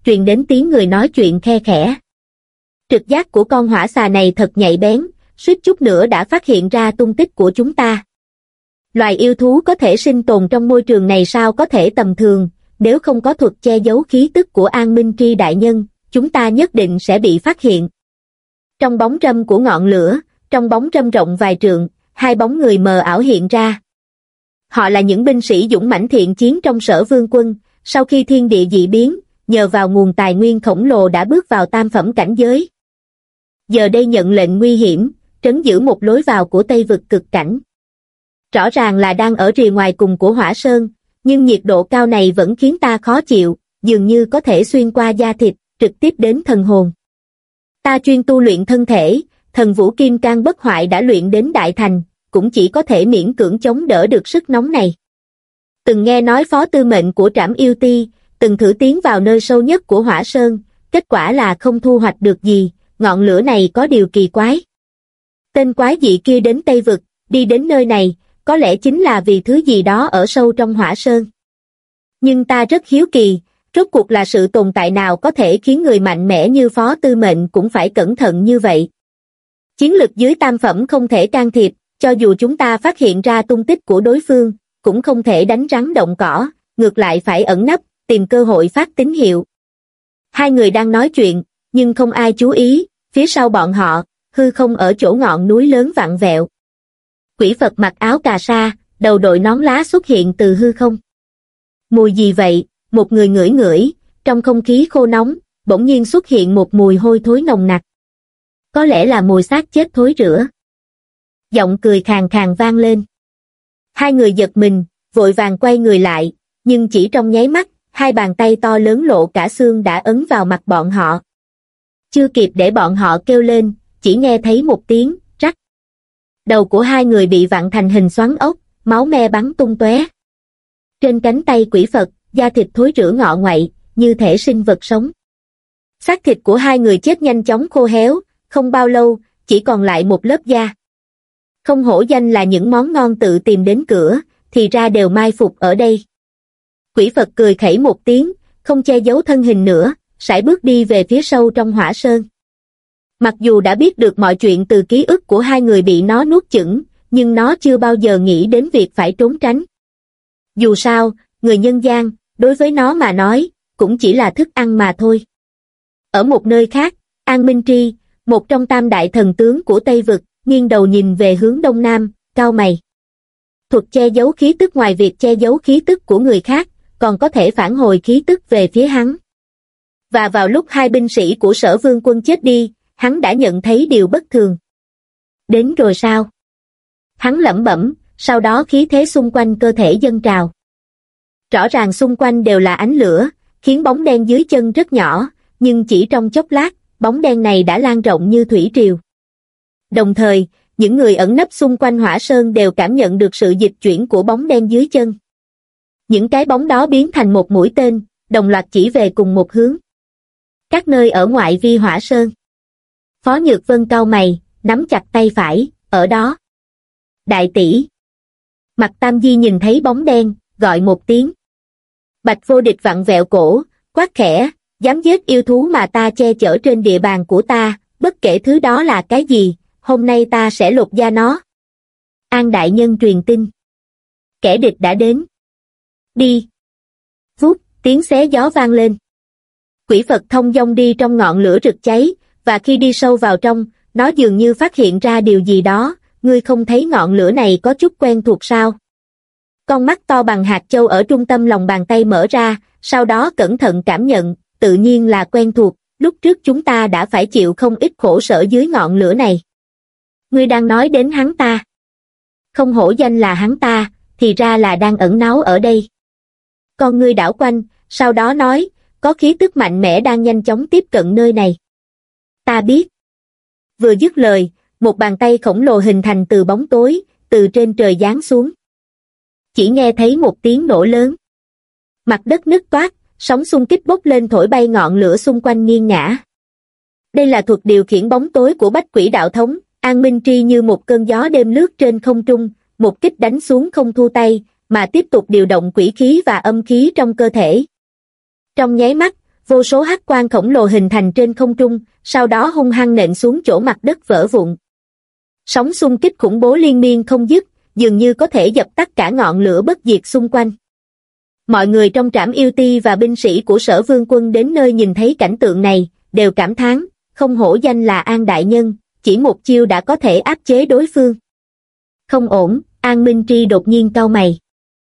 truyền đến tiếng người nói chuyện khe khẽ. Trực giác của con hỏa xà này thật nhạy bén, suýt chút nữa đã phát hiện ra tung tích của chúng ta. Loài yêu thú có thể sinh tồn trong môi trường này sao có thể tầm thường, nếu không có thuật che giấu khí tức của An Minh Tri đại nhân, chúng ta nhất định sẽ bị phát hiện. Trong bóng râm của ngọn lửa, trong bóng râm rộng vài trượng, hai bóng người mờ ảo hiện ra. Họ là những binh sĩ dũng mãnh thiện chiến trong Sở Vương quân, sau khi thiên địa dị biến, nhờ vào nguồn tài nguyên khổng lồ đã bước vào tam phẩm cảnh giới. Giờ đây nhận lệnh nguy hiểm, trấn giữ một lối vào của Tây vực cực cảnh. Rõ ràng là đang ở rìa ngoài cùng của Hỏa Sơn, nhưng nhiệt độ cao này vẫn khiến ta khó chịu, dường như có thể xuyên qua da thịt, trực tiếp đến thần hồn. Ta chuyên tu luyện thân thể, thần vũ kim cang bất hoại đã luyện đến đại thành, cũng chỉ có thể miễn cưỡng chống đỡ được sức nóng này. Từng nghe nói phó tư mệnh của Trảm Yêu Ti, từng thử tiến vào nơi sâu nhất của Hỏa Sơn, kết quả là không thu hoạch được gì, ngọn lửa này có điều kỳ quái. Tên quái dị kia đến Tây Vực, đi đến nơi này, có lẽ chính là vì thứ gì đó ở sâu trong Hỏa Sơn. Nhưng ta rất hiếu kỳ, rốt cuộc là sự tồn tại nào có thể khiến người mạnh mẽ như phó tư mệnh cũng phải cẩn thận như vậy. Chiến lực dưới tam phẩm không thể can thiệp, cho dù chúng ta phát hiện ra tung tích của đối phương, cũng không thể đánh rắn động cỏ, ngược lại phải ẩn nấp, tìm cơ hội phát tín hiệu. Hai người đang nói chuyện, nhưng không ai chú ý, phía sau bọn họ, hư không ở chỗ ngọn núi lớn vặn vẹo. Quỷ Phật mặc áo cà sa, đầu đội nón lá xuất hiện từ hư không. Mùi gì vậy? Một người ngửi ngửi, trong không khí khô nóng, bỗng nhiên xuất hiện một mùi hôi thối nồng nặc. Có lẽ là mùi xác chết thối rữa. Giọng cười khàn khàn vang lên. Hai người giật mình, vội vàng quay người lại, nhưng chỉ trong nháy mắt, hai bàn tay to lớn lộ cả xương đã ấn vào mặt bọn họ. Chưa kịp để bọn họ kêu lên, chỉ nghe thấy một tiếng rắc. Đầu của hai người bị vặn thành hình xoắn ốc, máu me bắn tung tóe. Trên cánh tay quỷ Phật, da thịt thối rữa ngọ ngoậy, như thể sinh vật sống. Xác thịt của hai người chết nhanh chóng khô héo, không bao lâu, chỉ còn lại một lớp da. Không hổ danh là những món ngon tự tìm đến cửa, thì ra đều mai phục ở đây. Quỷ Phật cười khẩy một tiếng, không che giấu thân hình nữa, sải bước đi về phía sâu trong Hỏa Sơn. Mặc dù đã biết được mọi chuyện từ ký ức của hai người bị nó nuốt chửng, nhưng nó chưa bao giờ nghĩ đến việc phải trốn tránh. Dù sao, người nhân gian, đối với nó mà nói, cũng chỉ là thức ăn mà thôi. Ở một nơi khác, An Minh Tri, một trong tam đại thần tướng của Tây Vực, nghiêng đầu nhìn về hướng đông nam, cau mày. Thuật che giấu khí tức ngoài việc che giấu khí tức của người khác, còn có thể phản hồi khí tức về phía hắn. Và vào lúc hai binh sĩ của Sở Vương quân chết đi, hắn đã nhận thấy điều bất thường. Đến rồi sao? Hắn lẩm bẩm, sau đó khí thế xung quanh cơ thể dâng trào. Rõ ràng xung quanh đều là ánh lửa, khiến bóng đen dưới chân rất nhỏ, nhưng chỉ trong chốc lát, bóng đen này đã lan rộng như thủy triều. Đồng thời, những người ẩn nấp xung quanh Hỏa Sơn đều cảm nhận được sự dịch chuyển của bóng đen dưới chân. Những cái bóng đó biến thành một mũi tên, đồng loạt chỉ về cùng một hướng. Các nơi ở ngoại vi Hỏa Sơn. Phó Nhược Vân cau mày, nắm chặt tay phải, ở đó. Đại tỷ. Mặt Tam Di nhìn thấy bóng đen, gọi một tiếng. Bạch Vô Địch vặn vẹo cổ, quát khẽ, dám giết yêu thú mà ta che chở trên địa bàn của ta, bất kể thứ đó là cái gì, hôm nay ta sẽ lột da nó. An đại nhân truyền tin. Kẻ địch đã đến. Đi. Vút, tiếng xé gió vang lên. Quỷ Phật thông dong đi trong ngọn lửa rực cháy, và khi đi sâu vào trong, nó dường như phát hiện ra điều gì đó, ngươi không thấy ngọn lửa này có chút quen thuộc sao? Con mắt to bằng hạt châu ở trung tâm lòng bàn tay mở ra, sau đó cẩn thận cảm nhận, tự nhiên là quen thuộc, lúc trước chúng ta đã phải chịu không ít khổ sở dưới ngọn lửa này. Ngươi đang nói đến hắn ta. Không hổ danh là hắn ta, thì ra là đang ẩn náu ở đây. Con ngươi đảo quanh, sau đó nói, có khí tức mạnh mẽ đang nhanh chóng tiếp cận nơi này. Ta biết. Vừa dứt lời, một bàn tay khổng lồ hình thành từ bóng tối, từ trên trời giáng xuống. Chỉ nghe thấy một tiếng nổ lớn. Mặt đất nứt toác, sóng xung kích bốc lên thổi bay ngọn lửa xung quanh nghiêng ngã. Đây là thuật điều khiển bóng tối của Bách Quỷ Đạo Thống. An Minh Tri như một cơn gió đêm lướt trên không trung, một kích đánh xuống không thu tay, mà tiếp tục điều động quỷ khí và âm khí trong cơ thể. Trong nháy mắt, vô số hắc quang khổng lồ hình thành trên không trung, sau đó hung hăng nện xuống chỗ mặt đất vỡ vụn. Sóng xung kích khủng bố liên miên không dứt, dường như có thể dập tắt cả ngọn lửa bất diệt xung quanh. Mọi người trong trảm yêu ti và binh sĩ của Sở Vương quân đến nơi nhìn thấy cảnh tượng này, đều cảm thán, không hổ danh là An đại nhân, chỉ một chiêu đã có thể áp chế đối phương. Không ổn, An Minh Tri đột nhiên cau mày.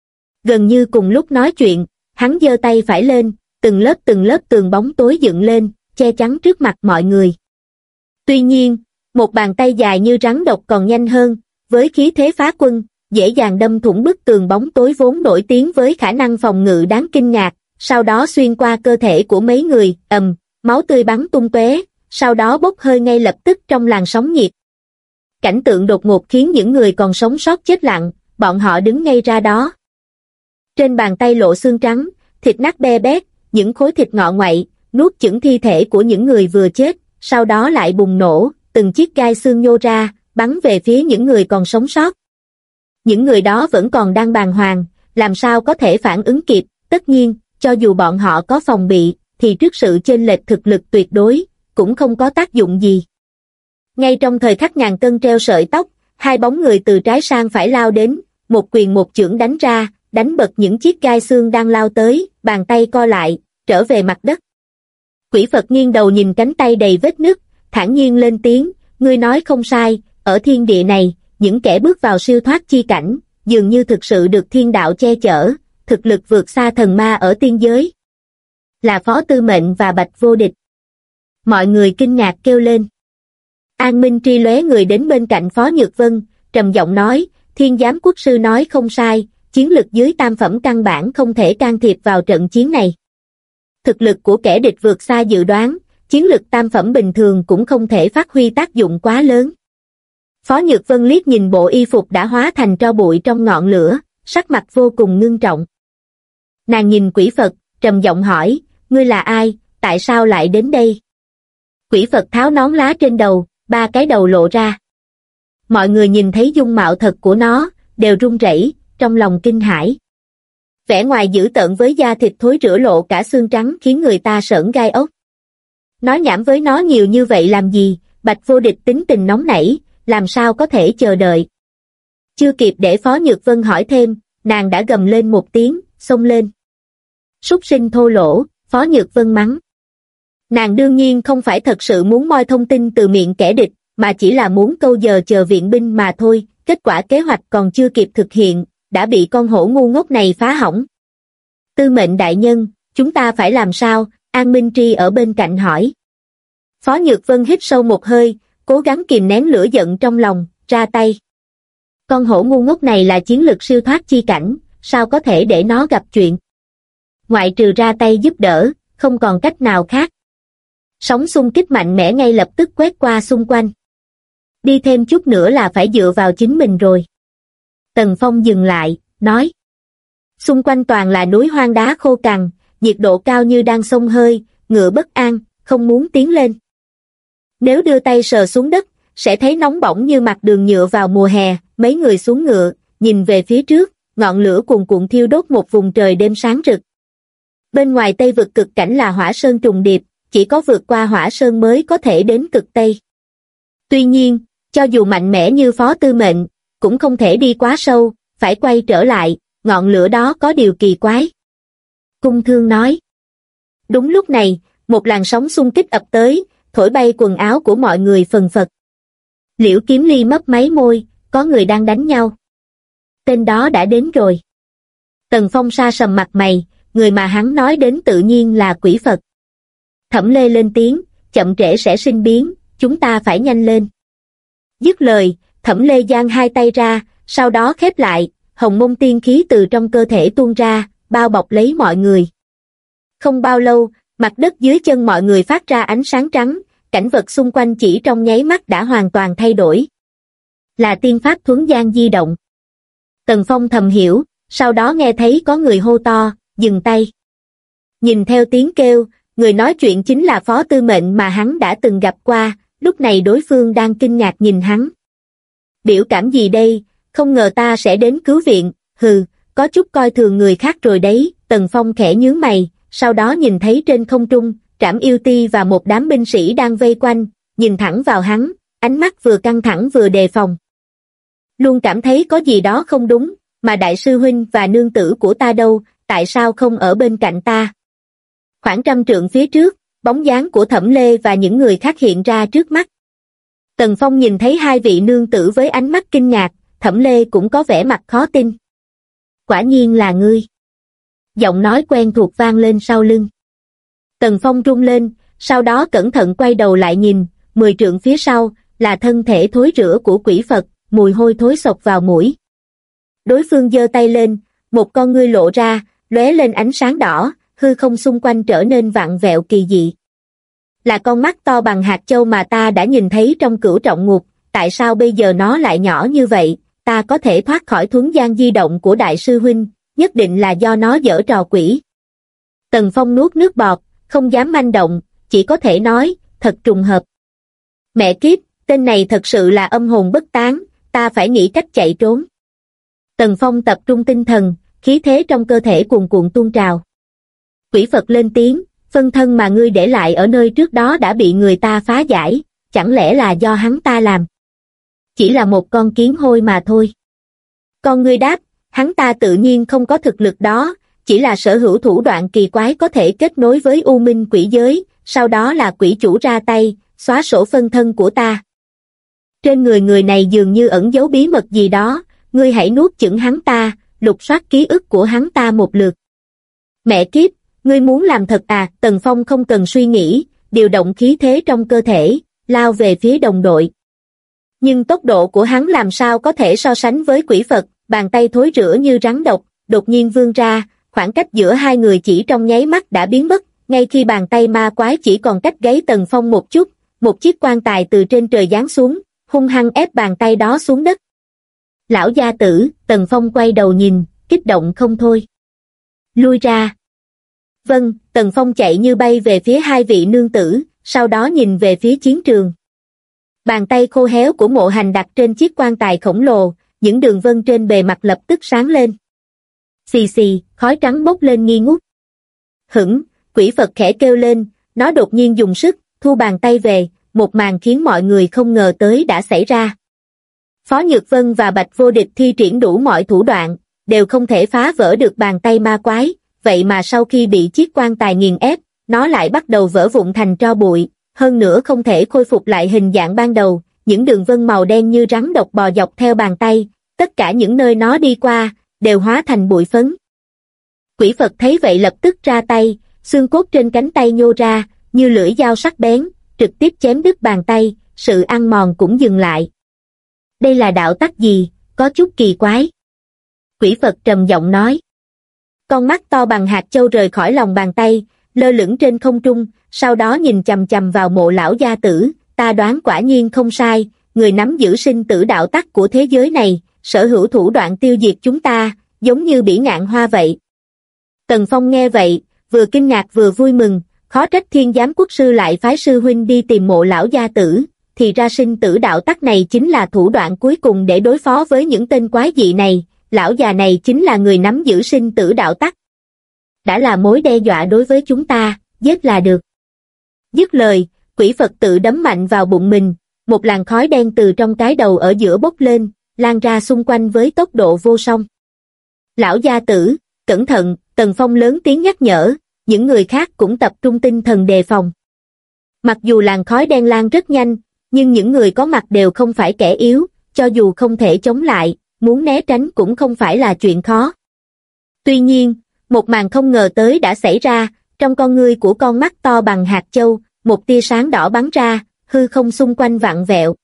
Gần như cùng lúc nói chuyện, hắn giơ tay phải lên, từng lớp tường bóng tối dựng lên, che chắn trước mặt mọi người. Tuy nhiên, một bàn tay dài như rắn độc còn nhanh hơn, với khí thế phá quân, dễ dàng đâm thủng bức tường bóng tối vốn nổi tiếng với khả năng phòng ngự đáng kinh ngạc, sau đó xuyên qua cơ thể của mấy người, máu tươi bắn tung tóe, sau đó bốc hơi ngay lập tức trong làn sóng nhiệt. Cảnh tượng đột ngột khiến những người còn sống sót chết lặng, bọn họ đứng ngay ra đó. Trên bàn tay lộ xương trắng, thịt nát be bét, những khối thịt ngọ ngoại, nuốt chửng thi thể của những người vừa chết, sau đó lại bùng nổ, từng chiếc gai xương nhô ra, bắn về phía những người còn sống sót. Những người đó vẫn còn đang bàng hoàng, làm sao có thể phản ứng kịp, tất nhiên, cho dù bọn họ có phòng bị, thì trước sự chênh lệch thực lực tuyệt đối, cũng không có tác dụng gì. Ngay trong thời khắc ngàn cân treo sợi tóc, hai bóng người từ trái sang phải lao đến, một quyền một chưởng đánh ra, đánh bật những chiếc gai xương đang lao tới, bàn tay co lại, trở về mặt đất. Quỷ Phật nghiêng đầu nhìn cánh tay đầy vết nứt, thản nhiên lên tiếng, ngươi nói không sai, ở thiên địa này, những kẻ bước vào siêu thoát chi cảnh, dường như thực sự được thiên đạo che chở, thực lực vượt xa thần ma ở tiên giới. Là Phó Tư Mệnh và Bạch Vô Địch. Mọi người kinh ngạc kêu lên. An Minh Tri lóe người đến bên cạnh Phó Nhược Vân, trầm giọng nói, Thiên Giám Quốc Sư nói không sai, chiến lực dưới tam phẩm căn bản không thể can thiệp vào trận chiến này. Thực lực của kẻ địch vượt xa dự đoán, chiến lực tam phẩm bình thường cũng không thể phát huy tác dụng quá lớn. Phó Nhược Vân liếc nhìn bộ y phục đã hóa thành tro bụi trong ngọn lửa, sắc mặt vô cùng ngưng trọng. Nàng nhìn Quỷ Phật, trầm giọng hỏi, ngươi là ai, tại sao lại đến đây? Quỷ Phật tháo nón lá trên đầu, ba cái đầu lộ ra. Mọi người nhìn thấy dung mạo thật của nó, đều run rẩy, trong lòng kinh hãi. Vẻ ngoài dữ tợn với da thịt thối rữa lộ cả xương trắng khiến người ta sởn gai ốc. Nói nhảm với nó nhiều như vậy làm gì, Bạch Vô Địch tính tình nóng nảy, làm sao có thể chờ đợi. Chưa kịp để Phó Nhược Vân hỏi thêm, nàng đã gầm lên một tiếng, xông lên. Súc sinh thô lỗ, Phó Nhược Vân mắng. Nàng đương nhiên không phải thật sự muốn moi thông tin từ miệng kẻ địch, mà chỉ là muốn câu giờ chờ viện binh mà thôi, kết quả kế hoạch còn chưa kịp thực hiện, đã bị con hổ ngu ngốc này phá hỏng. Tư Mệnh đại nhân, chúng ta phải làm sao? An Minh Tri ở bên cạnh hỏi. Phó Nhược Vân hít sâu một hơi, cố gắng kìm nén lửa giận trong lòng, ra tay. Con hổ ngu ngốc này là chiến lực siêu thoát chi cảnh, sao có thể để nó gặp chuyện? Ngoại trừ ra tay giúp đỡ, không còn cách nào khác. Sóng xung kích mạnh mẽ ngay lập tức quét qua xung quanh. Đi thêm chút nữa là phải dựa vào chính mình rồi. Tần Phong dừng lại, nói. Xung quanh toàn là núi hoang đá khô cằn, nhiệt độ cao như đang xông hơi, ngựa bất an, không muốn tiến lên. Nếu đưa tay sờ xuống đất, sẽ thấy nóng bỏng như mặt đường nhựa vào mùa hè. Mấy người xuống ngựa, nhìn về phía trước, ngọn lửa cuồn cuộn thiêu đốt một vùng trời đêm sáng rực. Bên ngoài Tây vực cực cảnh là hỏa sơn trùng điệp, chỉ có vượt qua hỏa sơn mới có thể đến cực Tây. Tuy nhiên, cho dù mạnh mẽ như Phó Tư Mệnh, cũng không thể đi quá sâu, phải quay trở lại, ngọn lửa đó có điều kỳ quái. Cung Thương nói. Đúng lúc này, một làn sóng xung kích ập tới, thổi bay quần áo của mọi người phần phật. Liễu Kiếm Ly mấp máy môi, có người đang đánh nhau. Tên đó đã đến rồi. Tần Phong sa sầm mặt mày, người mà hắn nói đến tự nhiên là Quỷ Phật. Thẩm Lê lên tiếng, chậm trễ sẽ sinh biến, chúng ta phải nhanh lên. Dứt lời, Thẩm Lê giang hai tay ra, sau đó khép lại, hồng mông tiên khí từ trong cơ thể tuôn ra, bao bọc lấy mọi người. Không bao lâu, mặt đất dưới chân mọi người phát ra ánh sáng trắng, cảnh vật xung quanh chỉ trong nháy mắt đã hoàn toàn thay đổi. Là tiên pháp thuấn gian di động. Tần Phong thầm hiểu, sau đó nghe thấy có người hô to, dừng tay. Nhìn theo tiếng kêu, người nói chuyện chính là Phó Tư Mệnh mà hắn đã từng gặp qua, lúc này đối phương đang kinh ngạc nhìn hắn. Biểu cảm gì đây, không ngờ ta sẽ đến cứu viện, hừ, có chút coi thường người khác rồi đấy. Tần Phong khẽ nhướng mày, sau đó nhìn thấy trên không trung, Trảm Yêu Ti và một đám binh sĩ đang vây quanh, nhìn thẳng vào hắn, ánh mắt vừa căng thẳng vừa đề phòng. Luôn cảm thấy có gì đó không đúng, mà đại sư huynh và nương tử của ta đâu, tại sao không ở bên cạnh ta? Khoảng 100 trượng phía trước, bóng dáng của Thẩm Lê và những người khác hiện ra trước mắt. Tần Phong nhìn thấy hai vị nương tử với ánh mắt kinh ngạc, Thẩm Lê cũng có vẻ mặt khó tin. Quả nhiên là ngươi. Giọng nói quen thuộc vang lên sau lưng. Tần Phong run lên, sau đó cẩn thận quay đầu lại nhìn, 10 trượng phía sau, là thân thể thối rữa của quỷ Phật, mùi hôi thối xộc vào mũi. Đối phương giơ tay lên, một con ngươi lộ ra, lóe lên ánh sáng đỏ, hư không xung quanh trở nên vặn vẹo kỳ dị. Là con mắt to bằng hạt châu mà ta đã nhìn thấy trong Cửu Trọng Ngục, tại sao bây giờ nó lại nhỏ như vậy? Ta có thể thoát khỏi thuấn gian di động của đại sư huynh, nhất định là do nó giở trò quỷ. Tần Phong nuốt nước bọt, không dám manh động, chỉ có thể nói, thật trùng hợp. Mẹ kiếp, tên này thật sự là âm hồn bất tán, ta phải nghĩ cách chạy trốn. Tần Phong tập trung tinh thần, khí thế trong cơ thể cuồn cuộn tuôn trào. Quỷ Phật lên tiếng, phân thân mà ngươi để lại ở nơi trước đó đã bị người ta phá giải, chẳng lẽ là do hắn ta làm? Chỉ là một con kiến hôi mà thôi. Con ngươi đáp, hắn ta tự nhiên không có thực lực đó, chỉ là sở hữu thủ đoạn kỳ quái có thể kết nối với U Minh quỷ giới, sau đó là quỷ chủ ra tay, xóa sổ phân thân của ta. Trên người người này dường như ẩn giấu bí mật gì đó, ngươi hãy nuốt chửng hắn ta, lục soát ký ức của hắn ta một lượt. Mẹ kiếp, ngươi muốn làm thật à? Tần Phong không cần suy nghĩ, điều động khí thế trong cơ thể, lao về phía đồng đội. Nhưng tốc độ của hắn làm sao có thể so sánh với quỷ Phật, bàn tay thối rữa như rắn độc, đột nhiên vươn ra, khoảng cách giữa hai người chỉ trong nháy mắt đã biến mất, ngay khi bàn tay ma quái chỉ còn cách gáy Tần Phong một chút, một chiếc quan tài từ trên trời giáng xuống, hung hăng ép bàn tay đó xuống đất. Lão gia tử, Tần Phong quay đầu nhìn, kích động không thôi. Lui ra. Vâng, Tần Phong chạy như bay về phía hai vị nương tử, sau đó nhìn về phía chiến trường. Bàn tay khô héo của Mộ Hành đặt trên chiếc quan tài khổng lồ, những đường vân trên bề mặt lập tức sáng lên. Xì xì, khói trắng bốc lên nghi ngút. Hửng, quỷ Phật khẽ kêu lên, nó đột nhiên dùng sức, thu bàn tay về, một màn khiến mọi người không ngờ tới đã xảy ra. Phó Nhược Vân và Bạch Vô Địch thi triển đủ mọi thủ đoạn, đều không thể phá vỡ được bàn tay ma quái, vậy mà sau khi bị chiếc quan tài nghiền ép, nó lại bắt đầu vỡ vụn thành tro bụi, hơn nữa không thể khôi phục lại hình dạng ban đầu, những đường vân màu đen như rắn độc bò dọc theo bàn tay, tất cả những nơi nó đi qua, đều hóa thành bụi phấn. Quỷ Phật thấy vậy lập tức ra tay, xương cốt trên cánh tay nhô ra, như lưỡi dao sắc bén, trực tiếp chém đứt bàn tay, sự ăn mòn cũng dừng lại. Đây là đạo tắc gì, có chút kỳ quái. Quỷ Phật trầm giọng nói. Con mắt to bằng hạt châu rời khỏi lòng bàn tay, lơ lửng trên không trung, sau đó nhìn chằm chằm vào Mộ lão gia tử, ta đoán quả nhiên không sai, người nắm giữ sinh tử đạo tắc của thế giới này, sở hữu thủ đoạn tiêu diệt chúng ta, giống như Bỉ Ngạn Hoa vậy. Tần Phong nghe vậy, vừa kinh ngạc vừa vui mừng, khó trách Thiên Giám Quốc sư lại phái sư huynh đi tìm Mộ lão gia tử, thì ra sinh tử đạo tắc này chính là thủ đoạn cuối cùng để đối phó với những tên quái dị này, lão già này chính là người nắm giữ sinh tử đạo tắc. Đã là mối đe dọa đối với chúng ta, giết là được. Dứt lời, quỷ Phật tự đấm mạnh vào bụng mình, một làn khói đen từ trong cái đầu ở giữa bốc lên, lan ra xung quanh với tốc độ vô song. Lão gia tử, cẩn thận, Tần Phong lớn tiếng nhắc nhở, những người khác cũng tập trung tinh thần đề phòng. Mặc dù làn khói đen lan rất nhanh, nhưng những người có mặt đều không phải kẻ yếu, cho dù không thể chống lại, muốn né tránh cũng không phải là chuyện khó. Tuy nhiên, một màn không ngờ tới đã xảy ra, trong con ngươi của con mắt to bằng hạt châu, một tia sáng đỏ bắn ra, hư không xung quanh vặn vẹo.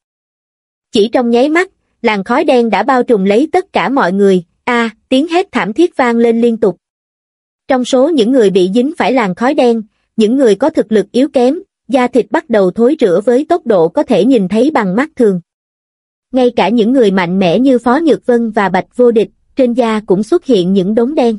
Chỉ trong nháy mắt, làn khói đen đã bao trùm lấy tất cả mọi người, tiếng hét thảm thiết vang lên liên tục. Trong số những người bị dính phải làn khói đen, những người có thực lực yếu kém, da thịt bắt đầu thối rữa với tốc độ có thể nhìn thấy bằng mắt thường. Ngay cả những người mạnh mẽ như Phó Nhược Vân và Bạch Vô Địch, trên da cũng xuất hiện những đốm đen.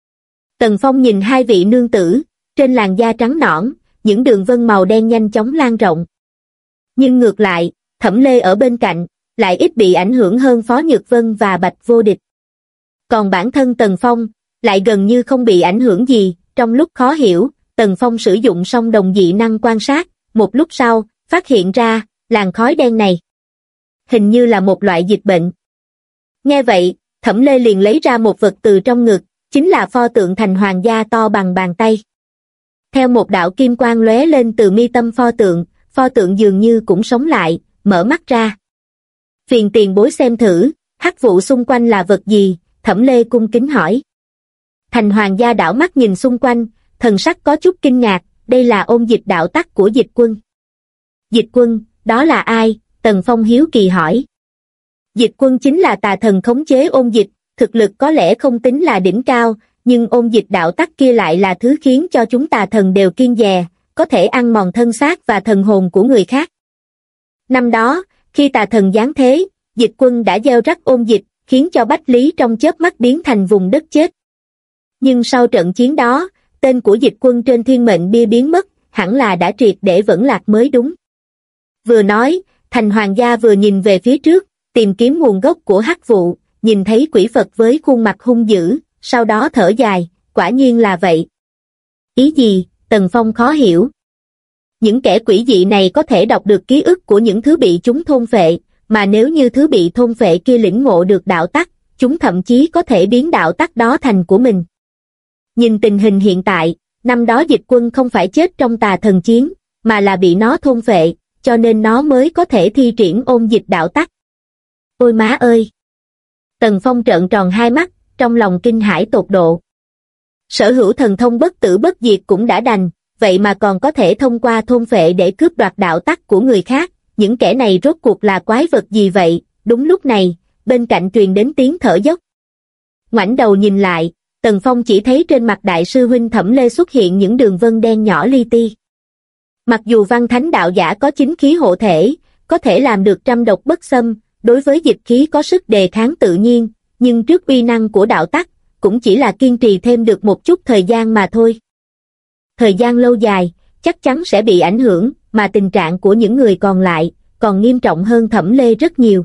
Tần Phong nhìn hai vị nương tử, trên làn da trắng nõn, những đường vân màu đen nhanh chóng lan rộng. Nhưng ngược lại, Thẩm Lê ở bên cạnh, lại ít bị ảnh hưởng hơn Phó Nhược Vân và Bạch Vô Địch. Còn bản thân Tần Phong, lại gần như không bị ảnh hưởng gì, Trong lúc khó hiểu, Tần Phong sử dụng song đồng dị năng quan sát, một lúc sau, phát hiện ra, làn khói đen này hình như là một loại dịch bệnh. Nghe vậy, Thẩm Lê liền lấy ra một vật từ trong ngực, chính là pho tượng Thành Hoàng gia to bằng bàn tay. Theo một đạo kim quang lóe lên từ mi tâm pho tượng dường như cũng sống lại, mở mắt ra. Phiền tiền bối xem thử, hắc vụ xung quanh là vật gì? Thẩm Lê cung kính hỏi. Thành Hoàng gia đảo mắt nhìn xung quanh, thần sắc có chút kinh ngạc, đây là ôn dịch đạo tắc của Dịch Quân. Dịch Quân, đó là ai? Tần Phong hiếu kỳ hỏi. Dịch Quân chính là tà thần khống chế ôn dịch, thực lực có lẽ không tính là đỉnh cao, nhưng ôn dịch đạo tắc kia lại là thứ khiến cho chúng tà thần đều kiêng dè, có thể ăn mòn thân xác và thần hồn của người khác. Năm đó, khi tà thần giáng thế, Dịch Quân đã gieo rắc ôn dịch, khiến cho Bách Lý trong chớp mắt biến thành vùng đất chết. Nhưng sau trận chiến đó, tên của Dịch Quân trên thiên mệnh bia biến mất, hẳn là đã triệt để vẫn lạc mới đúng. Vừa nói, Thành Hoàng gia vừa nhìn về phía trước, tìm kiếm nguồn gốc của hắc vụ, nhìn thấy quỷ Phật với khuôn mặt hung dữ, sau đó thở dài, quả nhiên là vậy. Ý gì? Tần Phong khó hiểu. Những kẻ quỷ dị này có thể đọc được ký ức của những thứ bị chúng thôn phệ, mà nếu như thứ bị thôn phệ kia lĩnh ngộ được đạo tắc, chúng thậm chí có thể biến đạo tắc đó thành của mình. Nhìn tình hình hiện tại, năm đó Dịch Quân không phải chết trong tà thần chiến, mà là bị nó thôn phệ, cho nên nó mới có thể thi triển ôn dịch đạo tắc. Ôi má ơi! Tần Phong trợn tròn hai mắt, trong lòng kinh hãi tột độ. Sở hữu thần thông bất tử bất diệt cũng đã đành, vậy mà còn có thể thông qua thôn phệ để cướp đoạt đạo tắc của người khác, những kẻ này rốt cuộc là quái vật gì vậy? Đúng lúc này, bên cạnh truyền đến tiếng thở dốc. Ngoảnh đầu nhìn lại, Tần Phong chỉ thấy trên mặt đại sư huynh Thẩm Lê xuất hiện những đường vân đen nhỏ li ti. Mặc dù văn thánh đạo giả có chính khí hộ thể, có thể làm được trăm độc bất xâm, đối với dịch khí có sức đề kháng tự nhiên, nhưng trước uy năng của đạo tắc, cũng chỉ là kiên trì thêm được một chút thời gian mà thôi. Thời gian lâu dài, chắc chắn sẽ bị ảnh hưởng, mà tình trạng của những người còn lại, còn nghiêm trọng hơn Thẩm Lê rất nhiều.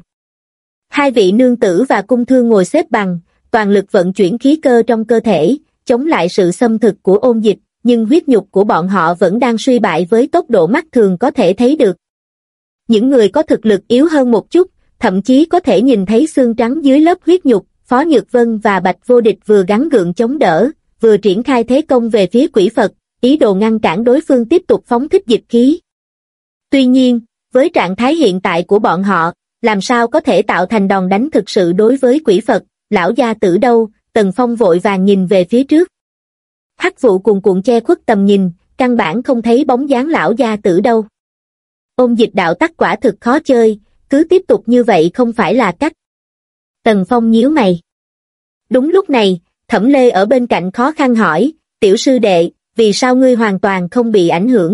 Hai vị nương tử và cung thương ngồi xếp bằng, toàn lực vận chuyển khí cơ trong cơ thể, chống lại sự xâm thực của ôn dịch, nhưng huyết nhục của bọn họ vẫn đang suy bại với tốc độ mắt thường có thể thấy được. Những người có thực lực yếu hơn một chút, thậm chí có thể nhìn thấy xương trắng dưới lớp huyết nhục. Phó Nhược Vân và Bạch Vô Địch vừa gắng gượng chống đỡ, vừa triển khai thế công về phía quỷ Phật, ý đồ ngăn cản đối phương tiếp tục phóng thích dịch khí. Tuy nhiên, với trạng thái hiện tại của bọn họ, làm sao có thể tạo thành đòn đánh thực sự đối với quỷ Phật? Lão gia tử đâu? Tần Phong vội vàng nhìn về phía trước. Hắc vụ cuồn cuộn che khuất tầm nhìn, căn bản không thấy bóng dáng lão gia tử đâu. Ôn dịch đạo tắc quả thực khó chơi, cứ tiếp tục như vậy không phải là cách. Tần Phong nhíu mày. Đúng lúc này, Thẩm Lê ở bên cạnh khó khăn hỏi, tiểu sư đệ, vì sao ngươi hoàn toàn không bị ảnh hưởng?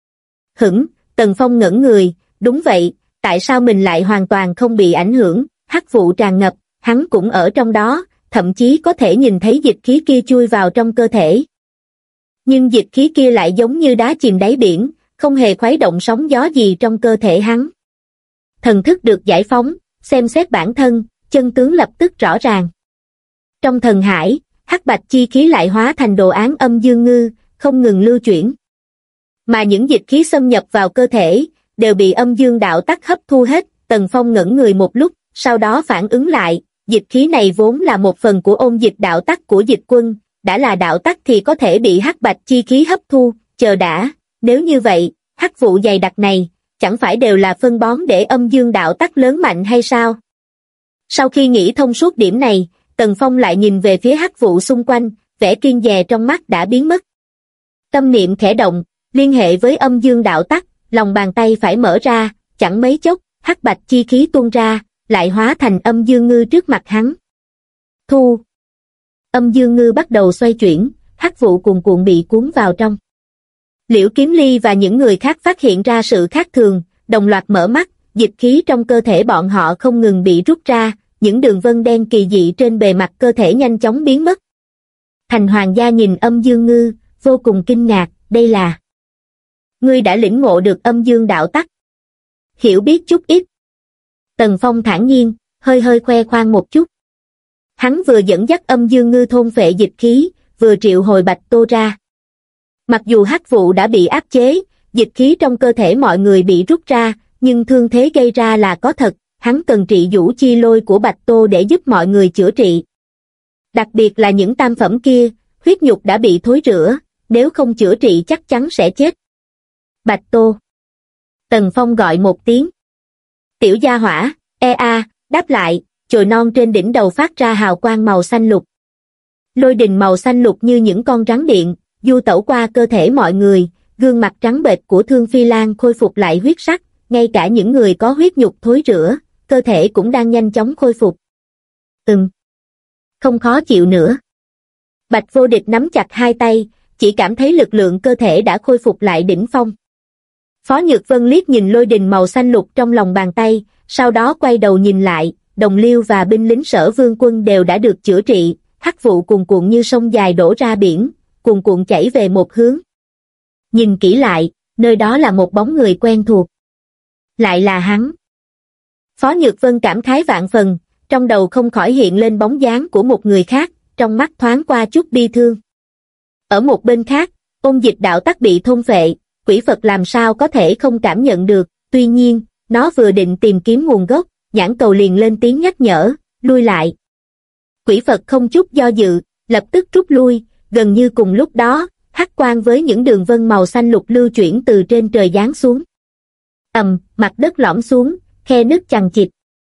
Tần Phong ngẩn người, đúng vậy, tại sao mình lại hoàn toàn không bị ảnh hưởng? Hắc vụ tràn ngập, hắn cũng ở trong đó, thậm chí có thể nhìn thấy dịch khí kia chui vào trong cơ thể. Nhưng dịch khí kia lại giống như đá chìm đáy biển, không hề khuấy động sóng gió gì trong cơ thể hắn. Thần thức được giải phóng, xem xét bản thân, chân tướng lập tức rõ ràng. Trong thần hải, hắc bạch chi khí lại hóa thành đồ án âm dương ngư, không ngừng lưu chuyển. Mà những dịch khí xâm nhập vào cơ thể, đều bị âm dương đạo tắc hấp thu hết. Tần Phong ngẩn người một lúc, sau đó phản ứng lại, dịch khí này vốn là một phần của ôn dịch đạo tắc của Dịch Quân, đã là đạo tắc thì có thể bị hắc bạch chi khí hấp thu, chờ đã, nếu như vậy, hắc vụ dày đặc này, chẳng phải đều là phân bón để âm dương đạo tắc lớn mạnh hay sao? Sau khi nghĩ thông suốt điểm này, Tần Phong lại nhìn về phía hắc vụ xung quanh, vẻ kiêng dè trong mắt đã biến mất. Tâm niệm khẽ động, liên hệ với âm dương đạo tắc, lòng bàn tay phải mở ra, chẳng mấy chốc, hắc bạch chi khí tuôn ra, lại hóa thành âm dương ngư trước mặt hắn. Thu. Âm dương ngư bắt đầu xoay chuyển, hắc vụ cuồn cuộn bị cuốn vào trong. Liễu Kiếm Ly và những người khác phát hiện ra sự khác thường, đồng loạt mở mắt, dịch khí trong cơ thể bọn họ không ngừng bị rút ra, những đường vân đen kỳ dị trên bề mặt cơ thể nhanh chóng biến mất. Thành Hoàng gia nhìn âm dương ngư, vô cùng kinh ngạc, đây là... Ngươi đã lĩnh ngộ được âm dương đạo tắc. Hiểu biết chút ít. Tần Phong thản nhiên, hơi khoe khoang một chút. Hắn vừa dẫn dắt âm dương ngư thôn phệ dịch khí, vừa triệu hồi Bạch Tô ra. Mặc dù hắc vụ đã bị áp chế, dịch khí trong cơ thể mọi người bị rút ra, nhưng thương thế gây ra là có thật, hắn cần trị vũ chi lôi của Bạch Tô để giúp mọi người chữa trị. Đặc biệt là những tam phẩm kia, huyết nhục đã bị thối rữa, nếu không chữa trị chắc chắn sẽ chết. Bạch Tô. Tần Phong gọi một tiếng. Tiểu gia hỏa, đáp lại, chồi non trên đỉnh đầu phát ra hào quang màu xanh lục. Lôi đình màu xanh lục như những con rắn điện, du tẩu qua cơ thể mọi người, gương mặt trắng bệch của Thương Phi Lan khôi phục lại huyết sắc, ngay cả những người có huyết nhục thối rữa, cơ thể cũng đang nhanh chóng khôi phục. Không khó chịu nữa. Bạch Vô Địch nắm chặt hai tay, chỉ cảm thấy lực lượng cơ thể đã khôi phục lại đỉnh phong. Phó Nhược Vân liếc nhìn lôi đình màu xanh lục trong lòng bàn tay, sau đó quay đầu nhìn lại, Đồng Liêu và binh lính Sở Vương quân đều đã được chữa trị, hắc vụ cuồn cuộn như sông dài đổ ra biển, cuồn cuộn chảy về một hướng. Nhìn kỹ lại, nơi đó là một bóng người quen thuộc. Lại là hắn. Phó Nhược Vân cảm khái vạn phần, trong đầu không khỏi hiện lên bóng dáng của một người khác, trong mắt thoáng qua chút bi thương. Ở một bên khác, Ôn Dịch đạo tắc bị thôn phệ, quỷ Phật làm sao có thể không cảm nhận được, tuy nhiên, nó vừa định tìm kiếm nguồn gốc, nhãn cầu liền lên tiếng nhắc nhở, lui lại. Quỷ Phật không chút do dự, lập tức rút lui, gần như cùng lúc đó, hắc quang với những đường vân màu xanh lục lưu chuyển từ trên trời giáng xuống. Mặt đất lõm xuống, khe nứt chằng chịt.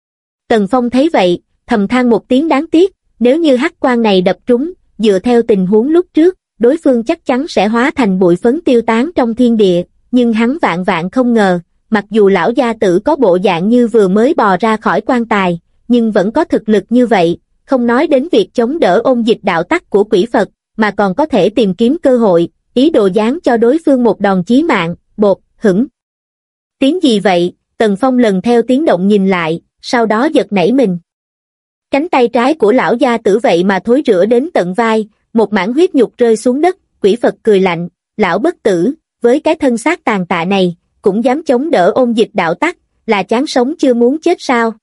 Tần Phong thấy vậy, thầm than một tiếng đáng tiếc, nếu như hắc quang này đập trúng, dựa theo tình huống lúc trước, đối phương chắc chắn sẽ hóa thành bụi phấn tiêu tán trong thiên địa, nhưng hắn vạn vạn không ngờ, mặc dù lão gia tử có bộ dạng như vừa mới bò ra khỏi quan tài, nhưng vẫn có thực lực như vậy, không nói đến việc chống đỡ Ôn Dịch đạo tắc của quỷ Phật, mà còn có thể tìm kiếm cơ hội, ý đồ giáng cho đối phương một đòn chí mạng, bột, hửng. Tiếng gì vậy? Tần Phong lần theo tiếng động nhìn lại, sau đó giật nảy mình. Cánh tay trái của lão gia tử vậy mà thối rữa đến tận vai, một mảng huyết nhục rơi xuống đất, quỷ Phật cười lạnh, lão bất tử, với cái thân xác tàn tạ này, cũng dám chống đỡ Ôn Dịch đạo tắc, là chán sống chưa muốn chết sao?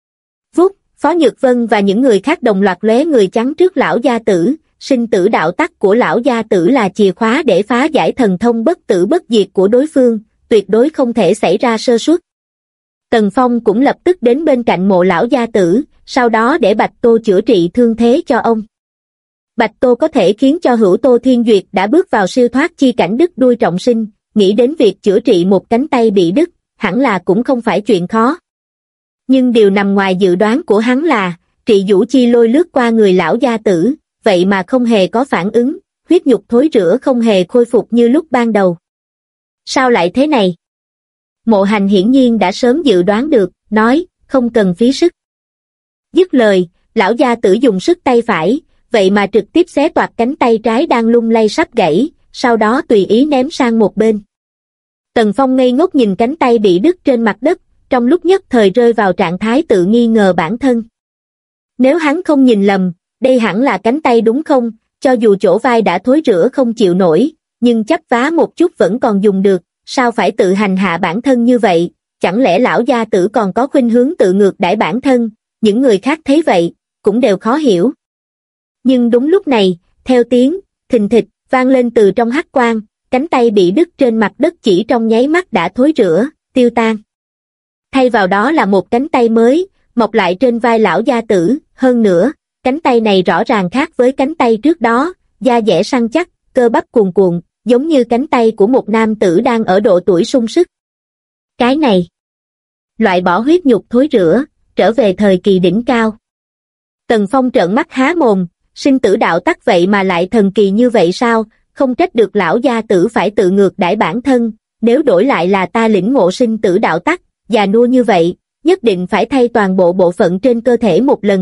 Vút, Phó Nhược Vân và những người khác đồng loạt lóe người chắn trước lão gia tử, sinh tử đạo tắc của lão gia tử là chìa khóa để phá giải thần thông bất tử bất diệt của đối phương, tuyệt đối không thể xảy ra sơ suất. Tần Phong cũng lập tức đến bên cạnh mộ lão gia tử, sau đó để Bạch Tô chữa trị thương thế cho ông. Bạch Tô có thể khiến cho Hữu Tô Thiên Duyệt đã bước vào siêu thoát chi cảnh đứt đuôi trọng sinh, nghĩ đến việc chữa trị một cánh tay bị đứt, hẳn là cũng không phải chuyện khó. Nhưng điều nằm ngoài dự đoán của hắn là, trị vũ chi lôi lướt qua người lão gia tử, vậy mà không hề có phản ứng, huyết nhục thối rữa không hề khôi phục như lúc ban đầu. Sao lại thế này? Mộ Hành hiển nhiên đã sớm dự đoán được, nói, không cần phí sức. Dứt lời, lão gia tử dùng sức tay phải, vậy mà trực tiếp xé toạc cánh tay trái đang lung lay sắp gãy, sau đó tùy ý ném sang một bên. Tần Phong ngây ngốc nhìn cánh tay bị đứt trên mặt đất, trong lúc nhất thời rơi vào trạng thái tự nghi ngờ bản thân. Nếu hắn không nhìn lầm, đây hẳn là cánh tay đúng không, cho dù chỗ vai đã thối rữa không chịu nổi, nhưng chắp vá một chút vẫn còn dùng được, sao phải tự hành hạ bản thân như vậy, chẳng lẽ lão gia tử còn có khuynh hướng tự ngược đãi bản thân, những người khác thấy vậy, cũng đều khó hiểu. Nhưng đúng lúc này, theo tiếng, thình thịch, vang lên từ trong hắc quang, cánh tay bị đứt trên mặt đất chỉ trong nháy mắt đã thối rữa, tiêu tan. Thay vào đó là một cánh tay mới, mọc lại trên vai lão gia tử, hơn nữa, cánh tay này rõ ràng khác với cánh tay trước đó, da dẻ săn chắc, cơ bắp cuồn cuộn, giống như cánh tay của một nam tử đang ở độ tuổi sung sức. Cái này, loại bỏ huyết nhục thối rữa, trở về thời kỳ đỉnh cao. Tần Phong trợn mắt há mồm, sinh tử đạo tắc vậy mà lại thần kỳ như vậy sao, không trách được lão gia tử phải tự ngược đãi bản thân, nếu đổi lại là ta lĩnh ngộ sinh tử đạo tắc, già nua như vậy, nhất định phải thay toàn bộ bộ phận trên cơ thể một lần.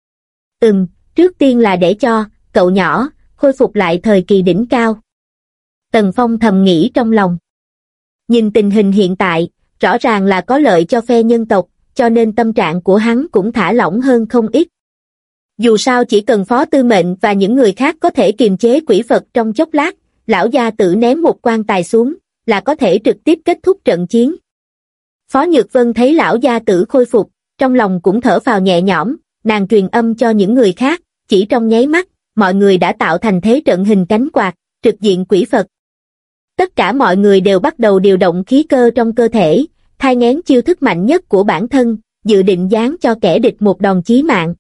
Trước tiên là để cho, cậu nhỏ, khôi phục lại thời kỳ đỉnh cao. Tần Phong thầm nghĩ trong lòng. Nhìn tình hình hiện tại, rõ ràng là có lợi cho phe nhân tộc, cho nên tâm trạng của hắn cũng thả lỏng hơn không ít. Dù sao chỉ cần Phó Tư Mệnh và những người khác có thể kiềm chế quỷ Phật trong chốc lát, lão gia tử ném một quan tài xuống, là có thể trực tiếp kết thúc trận chiến. Phó Nhược Vân thấy lão gia tử khôi phục, trong lòng cũng thở phào nhẹ nhõm, nàng truyền âm cho những người khác, chỉ trong nháy mắt, mọi người đã tạo thành thế trận hình cánh quạt, trực diện quỷ Phật. Tất cả mọi người đều bắt đầu điều động khí cơ trong cơ thể, thai nghén chiêu thức mạnh nhất của bản thân, dự định giáng cho kẻ địch một đòn chí mạng.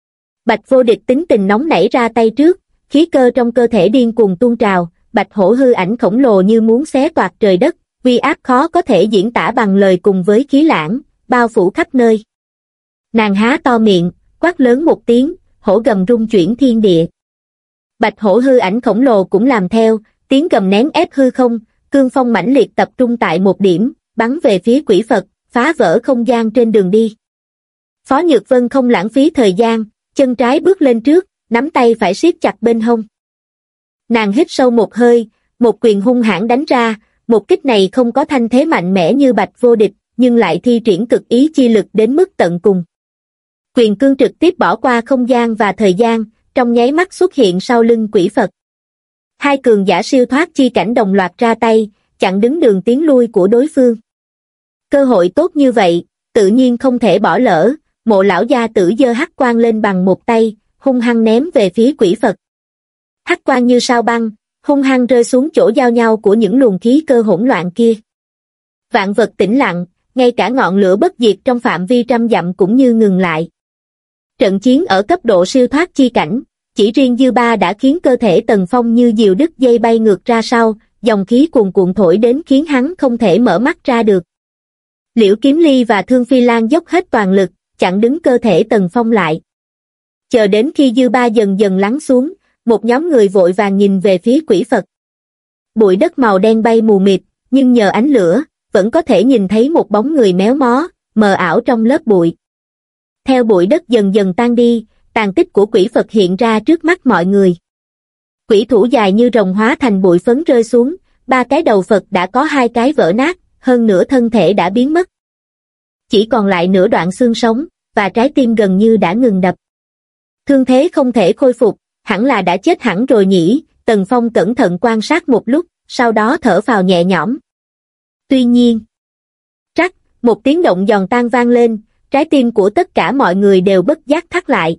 Bạch Vô Địch tính tình nóng nảy ra tay trước, khí cơ trong cơ thể điên cuồng tuôn trào, bạch hổ hư ảnh khổng lồ như muốn xé toạc trời đất, uy áp khó có thể diễn tả bằng lời cùng với khí lãng, bao phủ khắp nơi. Nàng há to miệng, quát lớn một tiếng, hổ gầm rung chuyển thiên địa. Bạch hổ hư ảnh khổng lồ cũng làm theo, tiếng gầm nén ép hư không, cương phong mãnh liệt tập trung tại một điểm, bắn về phía quỷ Phật, phá vỡ không gian trên đường đi. Phó Nhược Vân không lãng phí thời gian, chân trái bước lên trước, nắm tay phải siết chặt bên hông. Nàng hít sâu một hơi, một quyền hung hãn đánh ra, một kích này không có thanh thế mạnh mẽ như Bạch Vô Địch, nhưng lại thi triển cực ý chi lực đến mức tận cùng. Quyền cương trực tiếp bỏ qua không gian và thời gian, trong nháy mắt xuất hiện sau lưng quỷ Phật. Hai cường giả siêu thoát chi cảnh đồng loạt ra tay, chặn đứng đường tiến lui của đối phương. Cơ hội tốt như vậy, tự nhiên không thể bỏ lỡ, Mộ lão gia tử giơ hắc quang lên bằng một tay, hung hăng ném về phía quỷ Phật. Hắc quang như sao băng, hung hăng rơi xuống chỗ giao nhau của những luồng khí cơ hỗn loạn kia. Vạn vật tĩnh lặng, ngay cả ngọn lửa bất diệt trong phạm vi trăm dặm cũng như ngừng lại. Trận chiến ở cấp độ siêu thoát chi cảnh, chỉ riêng dư ba đã khiến cơ thể Tần Phong như diều đứt dây bay ngược ra sau, dòng khí cuồn cuộn thổi đến khiến hắn không thể mở mắt ra được. Liễu Kiếm Ly và Thương Phi Lan dốc hết toàn lực, chặn đứng cơ thể Tần Phong lại. Chờ đến khi dư ba dần dần lắng xuống, một nhóm người vội vàng nhìn về phía quỷ Phật. Bụi đất màu đen bay mù mịt, nhưng nhờ ánh lửa, vẫn có thể nhìn thấy một bóng người méo mó, mờ ảo trong lớp bụi. Theo bụi đất dần dần tan đi, tàn tích của quỷ Phật hiện ra trước mắt mọi người. Quỷ thủ dài như rồng hóa thành bụi phấn rơi xuống, ba cái đầu Phật đã có hai cái vỡ nát, hơn nửa thân thể đã biến mất. Chỉ còn lại nửa đoạn xương sống, và trái tim gần như đã ngừng đập. Thương thế không thể khôi phục, hẳn là đã chết hẳn rồi nhỉ, Tần Phong cẩn thận quan sát một lúc, sau đó thở phào nhẹ nhõm. Tuy nhiên, trắc, một tiếng động giòn tan vang lên, trái tim của tất cả mọi người đều bất giác thắt lại.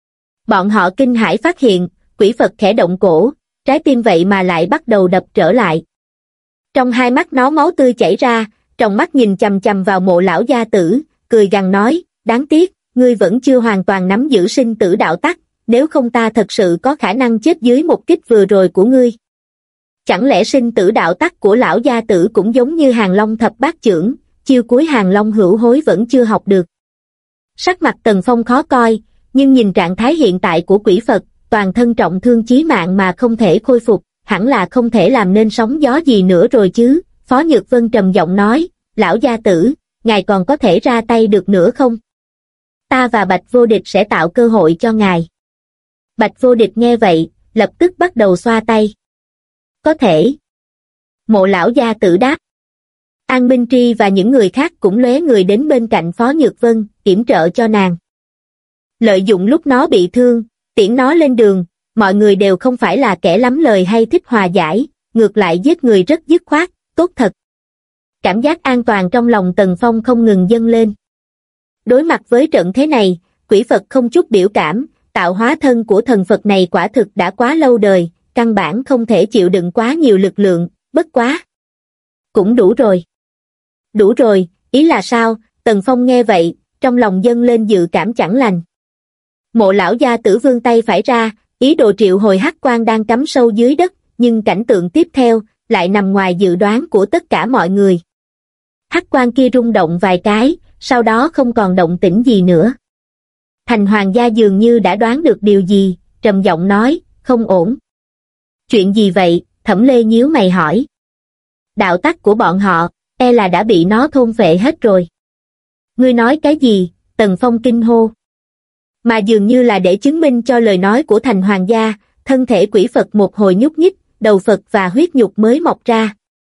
Bọn họ kinh hãi phát hiện, quỷ Phật khẽ động cổ, trái tim vậy mà lại bắt đầu đập trở lại. Trong hai mắt nó máu tươi chảy ra, tròng mắt nhìn chằm chằm vào Mộ lão gia tử, cười gằn nói, đáng tiếc, ngươi vẫn chưa hoàn toàn nắm giữ sinh tử đạo tắc, nếu không ta thật sự có khả năng chết dưới một kích vừa rồi của ngươi. Chẳng lẽ sinh tử đạo tắc của lão gia tử cũng giống như Hàng Long thập bát chưởng, chiêu cuối Hàng Long hữu hối vẫn chưa học được. Sắc mặt Tần Phong khó coi, nhưng nhìn trạng thái hiện tại của quỷ Phật, toàn thân trọng thương chí mạng mà không thể khôi phục, hẳn là không thể làm nên sóng gió gì nữa rồi chứ. Phó Nhược Vân trầm giọng nói, lão gia tử, ngài còn có thể ra tay được nữa không? Ta và Bạch Vô Địch sẽ tạo cơ hội cho ngài. Bạch Vô Địch nghe vậy, lập tức bắt đầu xoa tay. Có thể. Mộ lão gia tử đáp. An Minh Tri và những người khác cũng lóe người đến bên cạnh Phó Nhược Vân, yểm trợ cho nàng. Lợi dụng lúc nó bị thương, tiễn nó lên đường, mọi người đều không phải là kẻ lắm lời hay thích hòa giải, ngược lại giết người rất dứt khoát, tốt thật. Cảm giác an toàn trong lòng Tần Phong không ngừng dâng lên. Đối mặt với trận thế này, quỷ Phật không chút biểu cảm, tạo hóa thân của thần Phật này quả thực đã quá lâu đời, căn bản không thể chịu đựng quá nhiều lực lượng, bất quá. Cũng đủ rồi. Đủ rồi, ý là sao? Tần Phong nghe vậy, trong lòng dâng lên dự cảm chẳng lành. Mộ lão gia tử vươn tay phải ra, ý đồ triệu hồi hắc quang đang cắm sâu dưới đất, nhưng cảnh tượng tiếp theo lại nằm ngoài dự đoán của tất cả mọi người. Hắc quang kia rung động vài cái, sau đó không còn động tĩnh gì nữa. Thành Hoàng gia dường như đã đoán được điều gì, trầm giọng nói, không ổn. Chuyện gì vậy? Thẩm Lê nhíu mày hỏi. Đạo tắc của bọn họ, e là đã bị nó thôn phệ hết rồi. Ngươi nói cái gì? Tần Phong kinh hô. Mà dường như là để chứng minh cho lời nói của Thành Hoàng gia, thân thể quỷ Phật một hồi nhúc nhích, đầu Phật và huyết nhục mới mọc ra.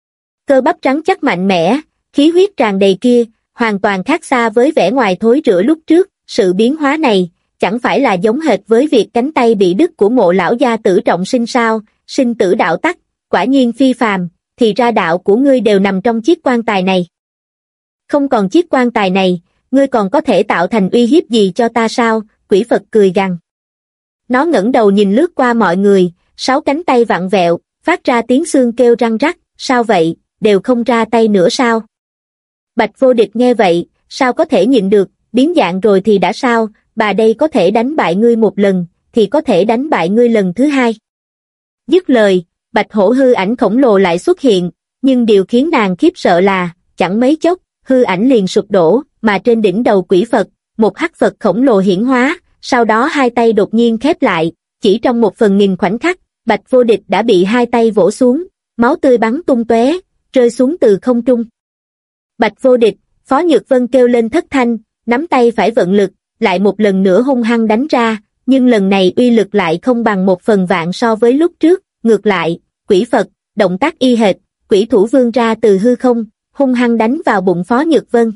Cơ bắp trắng chắc mạnh mẽ, khí huyết tràn đầy kia, hoàn toàn khác xa với vẻ ngoài thối rữa lúc trước. Sự biến hóa này, chẳng phải là giống hệt với việc cánh tay bị đứt của Mộ lão gia tử trọng sinh sao? Sinh tử đạo tắc, quả nhiên phi phàm, thì ra đạo của ngươi đều nằm trong chiếc quan tài này. Không còn chiếc quan tài này, ngươi còn có thể tạo thành uy hiếp gì cho ta sao? Quỷ Phật cười gằn. Nó ngẩng đầu nhìn lướt qua mọi người, sáu cánh tay vặn vẹo, phát ra tiếng xương kêu răng rắc, sao vậy, đều không ra tay nữa sao? Bạch Vô Địch nghe vậy, sao có thể nhịn được, biến dạng rồi thì đã sao, bà đây có thể đánh bại ngươi một lần, thì có thể đánh bại ngươi lần thứ hai. Dứt lời, Bạch Hổ hư ảnh khổng lồ lại xuất hiện, nhưng điều khiến nàng khiếp sợ là, chẳng mấy chốc, hư ảnh liền sụp đổ, mà trên đỉnh đầu quỷ Phật, một hắc Phật khổng lồ hiển hóa, sau đó hai tay đột nhiên khép lại, chỉ trong 1/1000 khoảnh khắc, Bạch Vô Địch đã bị hai tay vỗ xuống, máu tươi bắn tung tóe, rơi xuống từ không trung. Bạch Vô Địch, Phó Nhược Vân kêu lên thất thanh, nắm tay phải vận lực, lại một lần nữa hung hăng đánh ra, nhưng lần này uy lực lại không bằng 1/1000 so với lúc trước, ngược lại, quỷ Phật, động tác y hệt, quỷ thủ vươn ra từ hư không, hung hăng đánh vào bụng Phó Nhược Vân.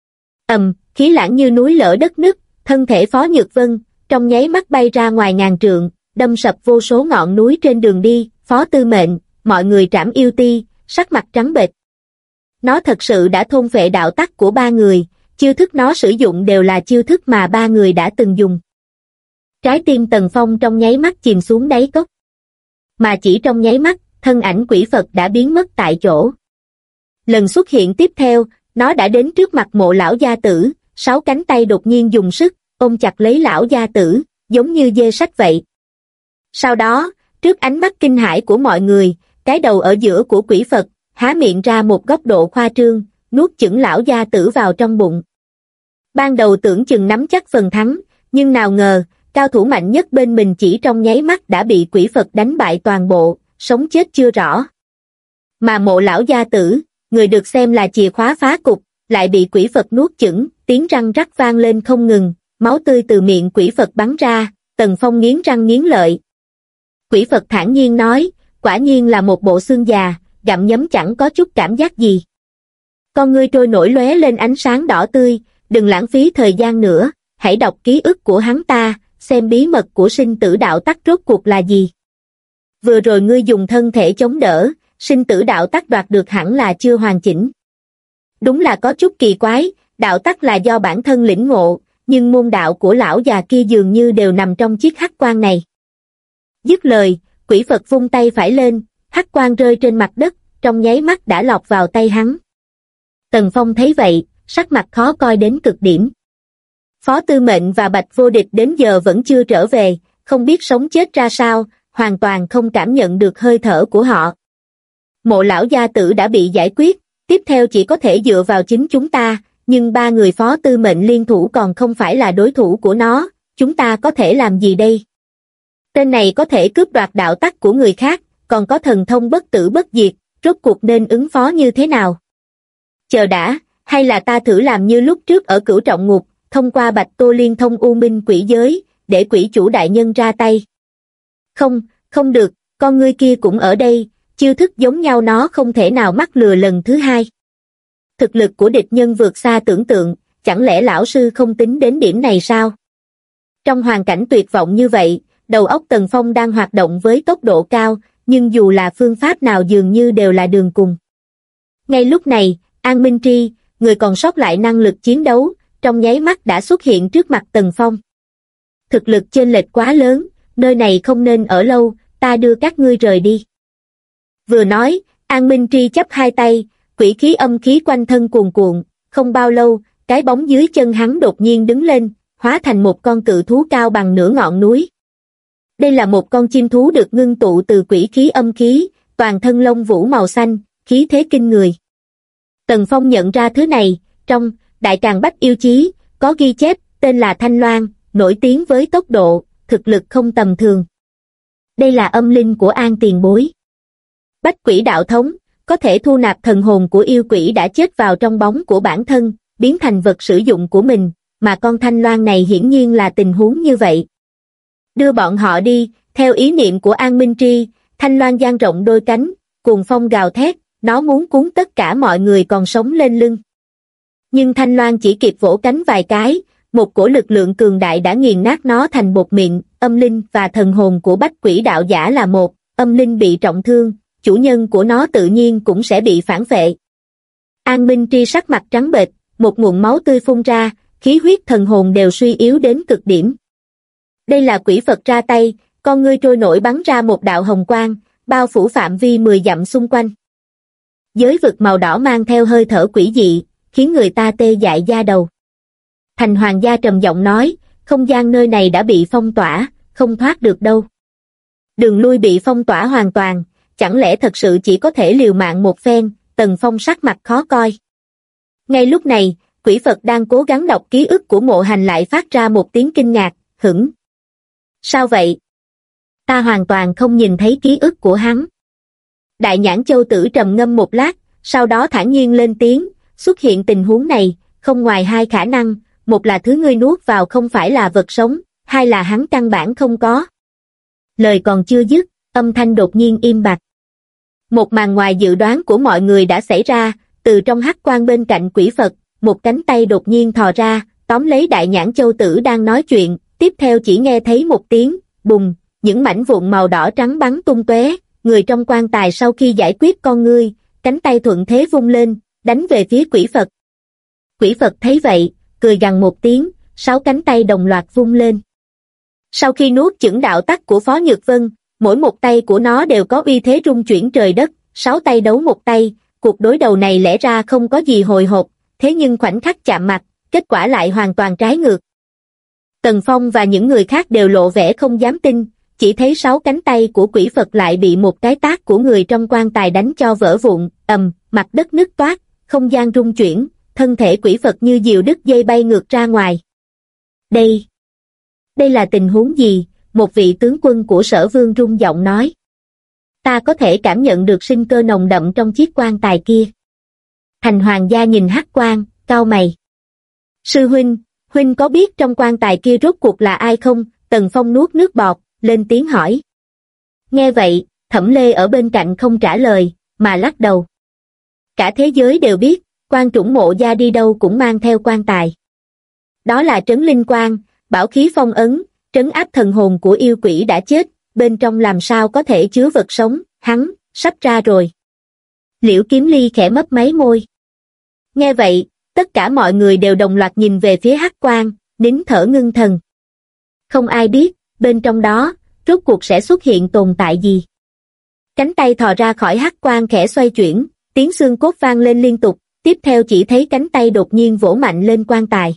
Khí lãng như núi lở đất nứt, thân thể Phó Nhược Vân, trong nháy mắt bay ra ngoài ngàn trượng, đâm sập vô số ngọn núi trên đường đi, Phó Tư Mệnh, mọi người Trảm Yêu Ti, sắc mặt trắng bệch. Nó thật sự đã thôn phệ đạo tắc của ba người, chiêu thức nó sử dụng đều là chiêu thức mà ba người đã từng dùng. Trái tim Tần Phong trong nháy mắt chìm xuống đáy cốc. Mà chỉ trong nháy mắt, thân ảnh quỷ Phật đã biến mất tại chỗ. Lần xuất hiện tiếp theo, nó đã đến trước mặt Mộ lão gia tử, 6 cánh tay đột nhiên dùng sức, ôm chặt lấy lão gia tử, giống như dê sách vậy. Sau đó, trước ánh mắt kinh hãi của mọi người, cái đầu ở giữa của quỷ Phật, há miệng ra một góc độ khoa trương, nuốt chửng lão gia tử vào trong bụng. Ban đầu tưởng chừng nắm chắc phần thắng, nhưng nào ngờ, cao thủ mạnh nhất bên mình chỉ trong nháy mắt đã bị quỷ Phật đánh bại toàn bộ, sống chết chưa rõ. Mà Mộ lão gia tử, người được xem là chìa khóa phá cục, lại bị quỷ Phật nuốt chửng, tiếng răng rắc vang lên không ngừng, máu tươi từ miệng quỷ Phật bắn ra, Tần Phong nghiến răng nghiến lợi. Quỷ Phật thản nhiên nói, quả nhiên là một bộ xương già, gặm nhấm chẳng có chút cảm giác gì. Con ngươi trôi nổi lóe lên ánh sáng đỏ tươi, đừng lãng phí thời gian nữa, hãy đọc ký ức của hắn ta, xem bí mật của sinh tử đạo tắc rốt cuộc là gì. Vừa rồi ngươi dùng thân thể chống đỡ, sinh tử đạo tắc đoạt được hẳn là chưa hoàn chỉnh. Đúng là có chút kỳ quái, đạo tắc là do bản thân lĩnh ngộ, nhưng môn đạo của lão già kia dường như đều nằm trong chiếc hắc quan này. Dứt lời, quỷ Phật vung tay phải lên, hắc quan rơi trên mặt đất, trong nháy mắt đã lọt vào tay hắn. Tần Phong thấy vậy, sắc mặt khó coi đến cực điểm. Phó Tư Mệnh và Bạch Vô Địch đến giờ vẫn chưa trở về, không biết sống chết ra sao, hoàn toàn không cảm nhận được hơi thở của họ. Mộ lão gia tử đã bị giải quyết, tiếp theo chỉ có thể dựa vào chính chúng ta, nhưng ba người Phó Tư Mệnh liên thủ còn không phải là đối thủ của nó, chúng ta có thể làm gì đây? Tên này có thể cướp đoạt đạo tắc của người khác, còn có thần thông bất tử bất diệt, rốt cuộc nên ứng phó như thế nào? Chờ đã, hay là ta thử làm như lúc trước ở Cửu Trọng Ngục, thông qua Bạch Tô liên thông U Minh quỷ giới, để quỷ chủ đại nhân ra tay. Không, không được, con ngươi kia cũng ở đây, chiêu thức giống nhau nó không thể nào mắc lừa lần thứ hai. Thực lực của địch nhân vượt xa tưởng tượng, chẳng lẽ lão sư không tính đến điểm này sao? Trong hoàn cảnh tuyệt vọng như vậy, đầu óc Tần Phong đang hoạt động với tốc độ cao, nhưng dù là phương pháp nào dường như đều là đường cùng. Ngay lúc này, An Minh Tri, người còn sót lại năng lực chiến đấu, trong nháy mắt đã xuất hiện trước mặt Tần Phong. Thực lực chênh lệch quá lớn, nơi này không nên ở lâu, ta đưa các ngươi rời đi. Vừa nói, An Minh Tri chắp hai tay, quỷ khí âm khí quanh thân cuồn cuộn, không bao lâu, cái bóng dưới chân hắn đột nhiên đứng lên, hóa thành một con cự thú cao bằng nửa ngọn núi. Đây là một con chim thú được ngưng tụ từ quỷ khí âm khí, toàn thân lông vũ màu xanh, khí thế kinh người. Tần Phong nhận ra thứ này, trong Đại Tràng Bách Yêu Chí, có ghi chép, tên là Thanh Loan, nổi tiếng với tốc độ, thực lực không tầm thường. Đây là âm linh của An tiền bối. Bách quỷ đạo thống, có thể thu nạp thần hồn của yêu quỷ đã chết vào trong bóng của bản thân, biến thành vật sử dụng của mình, mà con Thanh Loan này hiển nhiên là tình huống như vậy. Đưa bọn họ đi, theo ý niệm của An Minh Tri, Thanh Loan dang rộng đôi cánh, cuồng phong gào thét, nó muốn cuốn tất cả mọi người còn sống lên lưng. Nhưng Thanh Loan chỉ kịp vỗ cánh vài cái, một cổ lực lượng cường đại đã nghiền nát nó thành bột mịn, âm linh và thần hồn của bách quỷ đạo giả là một, âm linh bị trọng thương, chủ nhân của nó tự nhiên cũng sẽ bị phản phệ. An Minh Tri sắc mặt trắng bệch, một nguồn máu tươi phun ra, khí huyết thần hồn đều suy yếu đến cực điểm. Đây là quỷ Phật ra tay, con ngươi trôi nổi bắn ra một đạo hồng quang, bao phủ phạm vi 10 dặm xung quanh. giới vực màu đỏ mang theo hơi thở quỷ dị, khiến người ta tê dại da đầu. Thành Hoàng gia trầm giọng nói, không gian nơi này đã bị phong tỏa, không thoát được đâu. Đường lui bị phong tỏa hoàn toàn, chẳng lẽ thật sự chỉ có thể liều mạng một phen? Tần Phong sắc mặt khó coi. Ngay lúc này, quỷ Phật đang cố gắng đọc ký ức của Mộ Hành lại phát ra một tiếng kinh ngạc, hửng. Sao vậy? Ta hoàn toàn không nhìn thấy ký ức của hắn. Đại Nhãn Châu Tử trầm ngâm một lát, sau đó thản nhiên lên tiếng, xuất hiện tình huống này, không ngoài hai khả năng, một là thứ ngươi nuốt vào không phải là vật sống, hai là hắn căn bản không có. Lời còn chưa dứt, âm thanh đột nhiên im bặt. Một màn ngoài dự đoán của mọi người đã xảy ra, từ trong hắc quang bên cạnh quỷ Phật, một cánh tay đột nhiên thò ra, tóm lấy Đại Nhãn Châu Tử đang nói chuyện, tiếp theo chỉ nghe thấy một tiếng, bùng, những mảnh vụn màu đỏ trắng bắn tung tóe, người trong quan tài sau khi giải quyết con ngươi, cánh tay thuận thế vung lên, đánh về phía quỷ Phật. Quỷ Phật thấy vậy, cười gằn một tiếng, 6 cánh tay đồng loạt vung lên. Sau khi nuốt chửng đạo tắc của Phó Nhược Vân, mỗi một tay của nó đều có uy thế rung chuyển trời đất, 6 tay đấu một tay, cuộc đối đầu này lẽ ra không có gì hồi hộp, thế nhưng khoảnh khắc chạm mặt, kết quả lại hoàn toàn trái ngược. Tần Phong và những người khác đều lộ vẻ không dám tin, chỉ thấy 6 cánh tay của quỷ Phật lại bị một cái tát của người trong quan tài đánh cho vỡ vụn, mặt đất nứt toát, không gian rung chuyển, thân thể quỷ Phật như diều đứt dây bay ngược ra ngoài. Đây là tình huống gì? Một vị tướng quân của Sở Vương rung giọng nói. Ta có thể cảm nhận được sinh cơ nồng đậm trong chiếc quan tài kia. Thành Hoàng gia nhìn hắc quang, cau mày. Sư huynh có biết trong quan tài kia rốt cuộc là ai không? Tần Phong nuốt nước bọt, lên tiếng hỏi. Nghe vậy, Thẩm Lê ở bên cạnh không trả lời, mà lắc đầu. Cả thế giới đều biết, quan Trũng Mộ gia đi đâu cũng mang theo quan tài. Đó là trấn linh quan, bảo khí phong ấn, trấn áp thần hồn của yêu quỷ đã chết, bên trong làm sao có thể chứa vật sống, hắn, sắp ra rồi. Liễu Kiếm Ly khẽ mấp máy môi. Nghe vậy, tất cả mọi người đều đồng loạt nhìn về phía hắc quang, nín thở ngưng thần. Không ai biết, bên trong đó, rốt cuộc sẽ xuất hiện tồn tại gì. Cánh tay thò ra khỏi hắc quang khẽ xoay chuyển, tiếng xương cốt vang lên liên tục, tiếp theo chỉ thấy cánh tay đột nhiên vỗ mạnh lên quan tài.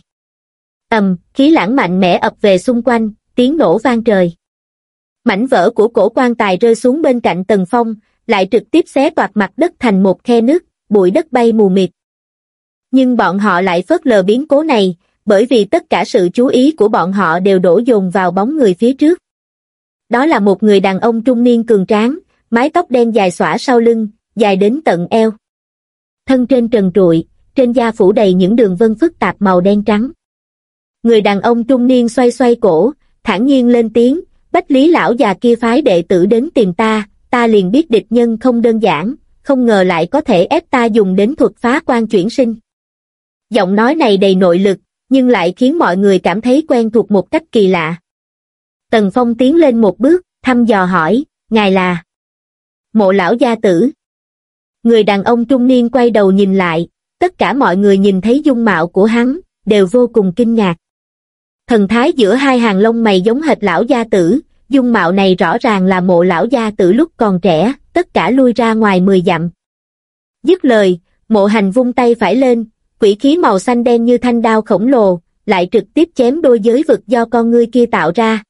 Khí lãng mạnh mẽ ập về xung quanh, tiếng nổ vang trời. Mảnh vỡ của cổ quan tài rơi xuống bên cạnh Tần Phong, lại trực tiếp xé toạc mặt đất thành một khe nứt, bụi đất bay mù mịt. Nhưng bọn họ lại phớt lờ biến cố này, bởi vì tất cả sự chú ý của bọn họ đều đổ dồn vào bóng người phía trước. Đó là một người đàn ông trung niên cường tráng, mái tóc đen dài xõa sau lưng, dài đến tận eo. Thân trên trần trụi, trên da phủ đầy những đường vân phức tạp màu đen trắng. Người đàn ông trung niên xoay xoay cổ, thản nhiên lên tiếng, Bách Lý lão già kia phái đệ tử đến tìm ta, ta liền biết địch nhân không đơn giản, không ngờ lại có thể ép ta dùng đến thuật phá quan chuyển sinh. Giọng nói này đầy nội lực, nhưng lại khiến mọi người cảm thấy quen thuộc một cách kỳ lạ. Tần Phong tiến lên một bước, thăm dò hỏi, ngài là Mộ lão gia tử. Người đàn ông trung niên quay đầu nhìn lại, tất cả mọi người nhìn thấy dung mạo của hắn, đều vô cùng kinh ngạc. Thần thái giữa hai hàng lông mày giống hệt lão gia tử, dung mạo này rõ ràng là Mộ lão gia tử lúc còn trẻ, tất cả lui ra ngoài 10 dặm. Dứt lời, Mộ Hành vung tay phải lên, quỷ khí màu xanh đen như thanh đao khổng lồ, lại trực tiếp chém đôi giới vực do con ngươi kia tạo ra.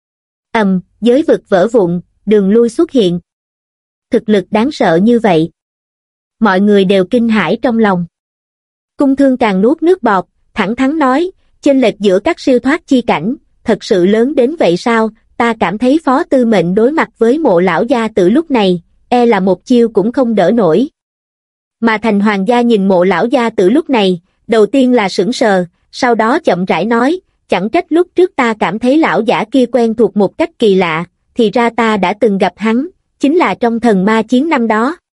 Giới vực vỡ vụn, đường lui xuất hiện. Thực lực đáng sợ như vậy. Mọi người đều kinh hãi trong lòng. Cung Thương càng nuốt nước bọt, thẳng thắn nói, chênh lệch giữa các siêu thoát chi cảnh, thật sự lớn đến vậy sao? Ta cảm thấy Phó Tư Mệnh đối mặt với Mộ lão gia tử lúc này, e là một chiêu cũng không đỡ nổi. Mà Thành Hoàng gia nhìn Mộ lão gia tử lúc này, đầu tiên là sững sờ, sau đó chậm rãi nói, chẳng trách lúc trước ta cảm thấy lão giả kia quen thuộc một cách kỳ lạ, thì ra ta đã từng gặp hắn, chính là trong thần ma chiến năm đó.